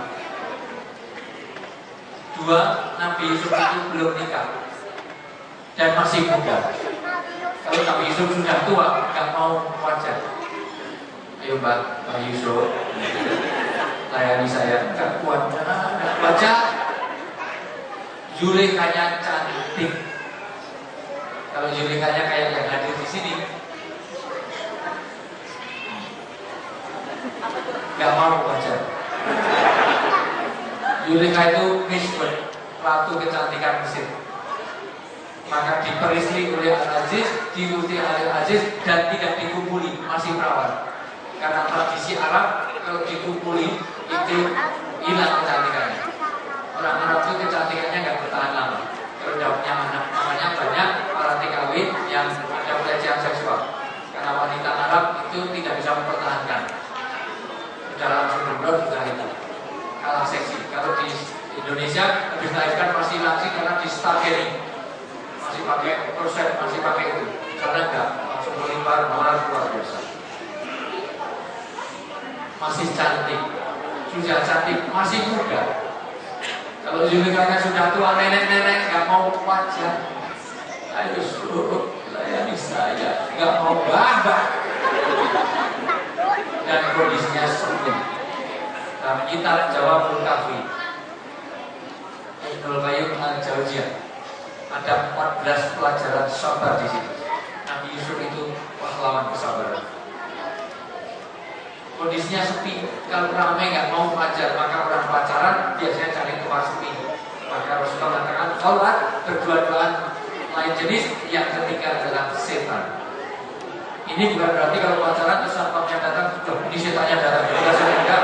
Dua, Nabi Yusuf itu belum nikah dan masih muda. Kalau Nabi Yusuf sudah tua, nggak mau wajar. Ayo Mbak Yusuf, layani saya, nggak kuat, nggak wajar. Zulaikhanya cantik. Kalau Zulaikhanya kayak yang hadir di sini, nggak mau wajar. Zulaikha itu Miss World, ratu kecantikan Mesir. Maka diperistri oleh Al-Aziz, diuti oleh Al-Aziz dan tidak dikumpuli, masih perawan. Karena tradisi Arab kalau dikumpuli itu hilang kecantikannya. Orang Arab itu kecantikannya nggak bertahan lama. Kalau udah punya anak, namanya banyak para TKW yang ada pelecehan seksual. Karena wanita Arab itu tidak bisa mempertahankan. Sudah langsung berbuat sudah itu. Kalah seksi. Kalau di Indonesia habis melahirkan masih langsing karena di staging, masih pakai korset, masih pakai itu. Karena enggak, melimpa orang luar biasa. Masih cantik, sudah cantik, masih muda. Kalau Zulekanya sudah tua, nenek-nenek nggak mau wajah. Ayo suruh layani saya, nggak mau babak. Dan kondisinya seperti dalam kitab Jawabul Kafi Ibnul Qayyim Al-Jauziyah ada 14 pelajaran sabar di situ. Nabi Yusuf itu pahlawan kesabaran. Kondisinya sepi, kalau ramai nggak mau pacar, maka orang pacaran biasanya cari tempat sepi. Maka Rasulullah mengatakan sholat berdua-duaan lain jenis yang ketiga adalah setan. Ini bukan berarti kalau pacaran terus satpamnya datang, ini setannya datang. Kita sehingga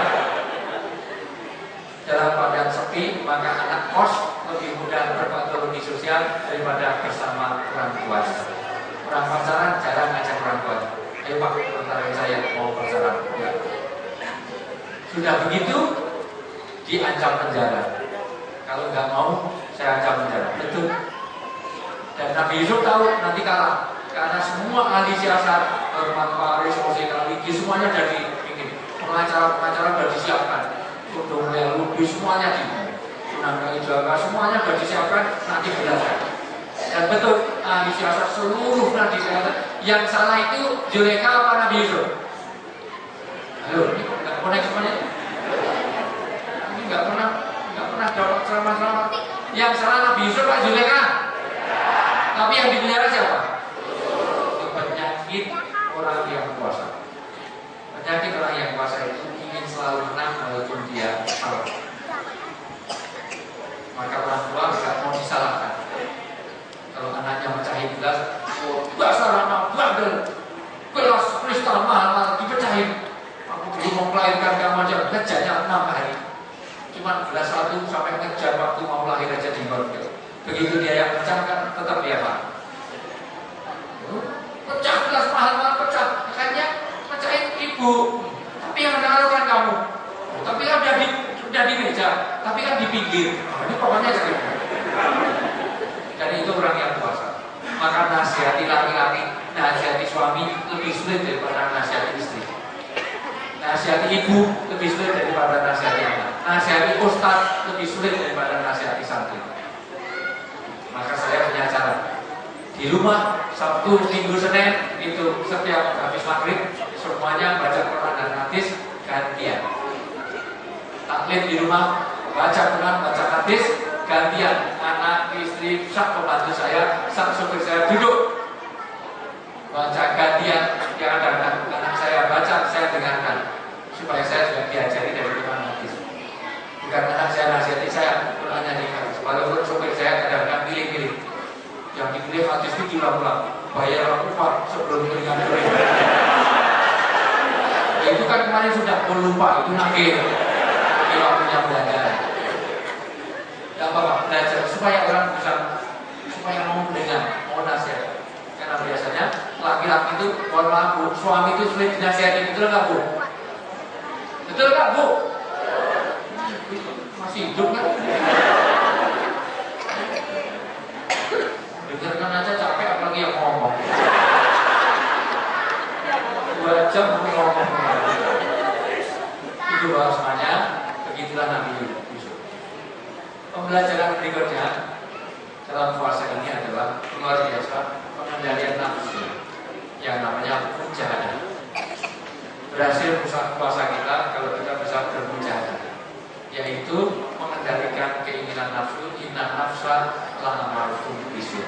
dalam keadaan sepi, maka anak kos lebih mudah berpatologi sosial daripada bersama orang tua. Orang pacaran jarang ngajak orang tua. Ayo Pak, antara saya mau pacaran. Ya. Sudah begitu, diancam penjara. Kalau nggak mau, saya ancam penjara. Betul. Dan Nabi Yusuf tahu nanti kalah. Karena semua ahli siasat, Herman Paris, Jose Kaliki, semuanya sudah dibikin. Pengacara-pengacara sudah disiapkan. Untuk Lubi semuanya di Sunan Kalijaga, semuanya sudah disiapkan, nanti belajar. Dan betul, ahli siasat seluruh nanti siasat. Yang salah itu Zulekha apa Nabi Yusuf? Halo, ini nggak connect semuanya. Ini nggak pernah dapat ceramah-ceramah. Yang salah Nabi Yusuf Pak Zulekha. Tapi yang dipenjara siapa? Penyakit orang yang puasa. Penyakit orang yang puasa itu ingin selalu menang walaupun dia salah. Maka orang tua nggak mau disalahkan. Kalau anaknya mecahin gelas, dasar anak bandel, gelas kristal mahal dipecahin. Aku dulu mau melahirkan kamu aja, ngejarnya 6 hari. Cuma gelas 1 sampai ngejar waktu mau lahir aja di bawah. Begitu dia yang pecahkan, tetap dia Pak. Pecah gelas mahal-mahal pecah, makanya pecahin ibu. Tapi yang menaruhkan kamu. Tapi kan udah di meja, tapi kan di pinggir. Ini pokoknya jadi. Dan itu orang yang puasa. Maka nasihati laki-laki, nasihati suami lebih sulit daripada nasihati istri. Nasihati ibu lebih sulit daripada nasihati anak. Nasihati ustaz lebih sulit daripada nasihati santri. Maka saya punya cara. Di rumah Sabtu, Minggu, Senin itu setiap habis maghrib semuanya baca Quran dan hadis gantian. Taklim di rumah baca Quran, baca hadis gantian. Anak, istri, sak pembantu saya, sak supir saya duduk baca gantian. Yang ada anak saya baca, saya dengarkan supaya saya juga diajari dari Quran hadis. Bukan anak saya nasihati saya Qurannya dikasih. Walaupun supir saya kadang-kadang pilih-pilih. Yang dipilih hadis itu diulang-ulang. Bayar upah sebelum berikan sore. Ya itu kan kemarin sudah lupa, itu nakir. Ini waktunya belajar. Tidak apa-apa, belajar supaya orang bisa, supaya mau mendengar, mau nasihat. Karena biasanya laki-laki itu, mohon maaf Bu, suami itu sulit dinasihati, betul nggak Bu? Betul nggak Bu? Masih hidup kan? Dengarkan aja capek, apalagi yang ngomong. 2 jam ngomong. Itu bahasanya, begitulah Nabi Yusuf. Pembelajaran berikutnya dalam puasa ini adalah luar biasa pengendalian nafsu yang namanya mujahadah. Berhasil puasa kita kalau kita bisa bermujahadah, yaitu mengendalikan keinginan nafsu. Inna nafsa la'amartum bisu.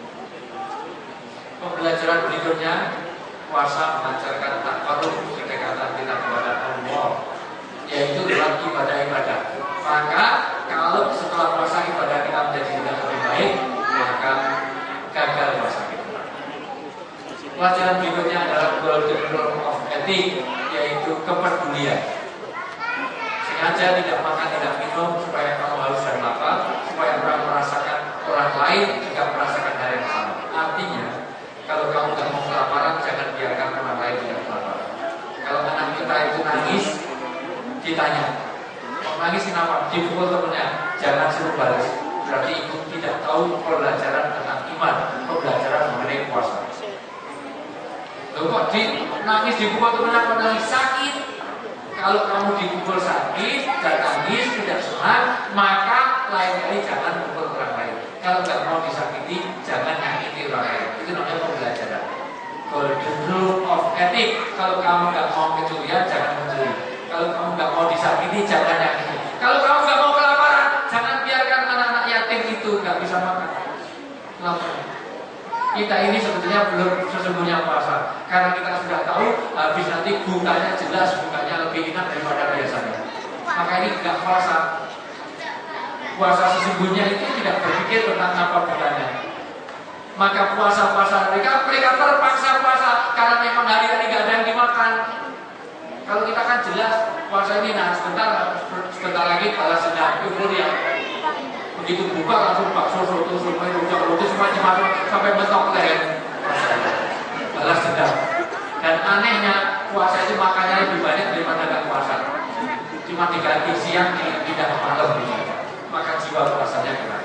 Pembelajaran berikutnya, puasa memancarkan takarruf, kedekatan kita kepada Allah, yaitu dalam ibadah-ibadah. Maka kalau setelah puasa ibadah kita menjadi lebih baik, maka gagal puasa kita. Pelajaran berikutnya adalah golden rule of ethics, yaitu kepedulian. Sengaja tidak makan, tidak minum supaya kamu haus dan lapar, supaya orang merasakan, orang lain juga merasakan hal yang sama. Artinya, kalau kamu tidak mau kelaparan, jangan biarkan orang lain tidak kelaparan. Kalau anak kita itu nangis, ditanya, nangis kenapa? Dipukul temennya, jangan suruh balas. Berarti ibu tidak tahu pelajaran tentang iman, pelajaran mengenai puasa. Loh kok nangis dipukul kenapa nangis sakit? Kalau kamu dipukul sakit, dan nangis, tidak senang, maka lain kali jangan pukul orang lain. Kalau nggak mau disakiti, jangan nyakiti orang lain. Itu namanya pembelajaran. Golden rule of ethics. Kalau kamu nggak mau kecurian, jangan mencuri. Kalau kamu nggak mau disakiti, jangan nyakiti. Kalau kamu nggak mau kelaparan, jangan biarkan anak-anak yatim itu nggak bisa makan. Kelaparan. Kita ini sebetulnya belum sesungguhnya puasa, karena kita sudah tahu habis nanti bukanya jelas, bukanya lebih enak daripada biasanya. Maka ini tidak puasa. Puasa sesungguhnya itu tidak berpikir tentang apa bukanya. Maka puasa-puasa mereka terpaksa puasa karena memang hari-hari nggak ada yang dimakan. Kalau kita kan jelas puasa ini, nah sebentar lagi balas dendam euforia. Begitu buka langsung bakso, soto, somai, rujak, roti semua macam sampai mentok leher. Balas dendam. Dan anehnya puasa itu makannya lebih banyak daripada nggak puasa. Cuma diganti siang, tidak malam gitu. Maka jiwa puasanya kurang.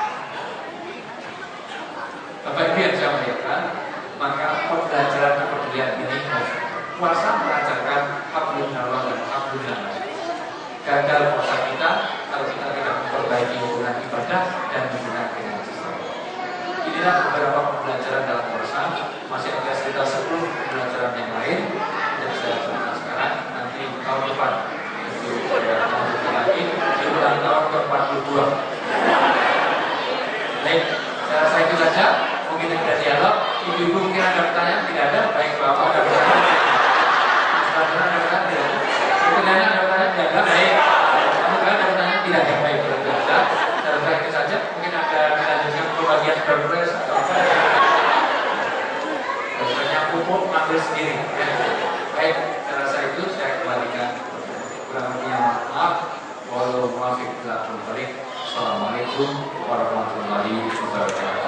Bapak Ibu yang saya muliakan, maka pembelajaran kepedulian ini puasa mengajarkan hablum minallah dan hablum minannas. Gagal puasa kita kalau kita tidak memperbaiki hubungan ibadah dan hubungan dengan sesama. Inilah beberapa pembelajaran dalam puasa. Masih ada sekitar 10 pembelajaran yang lain yang saya ceritakan sekarang. Nanti tahun depan itu lanjutkan lagi di ulang tahun ke-42. Baik, saya rasa itu saja. Mungkin ada dialog. Ibu-ibu mungkin ada pertanyaan? Tidak ada. Baik, Bapak ada pertanyaan? Saudara ada pertanyaan? Tidak ada. Pertanyaan ada pertanyaan? Tidak ada. Baik. Ada pertanyaan? Tidak ada. Baik, tidak ada. Saya rasa itu saja. Mungkin ada dilanjutkan pembagian berpres atau apa? Biasanya pupuk ambil sendiri. Baik, saya rasa itu saya kembalikan. Kurang lebihnya maaf. Walau muafiq bila Assalamualaikum warahmatullahi wabarakatuh.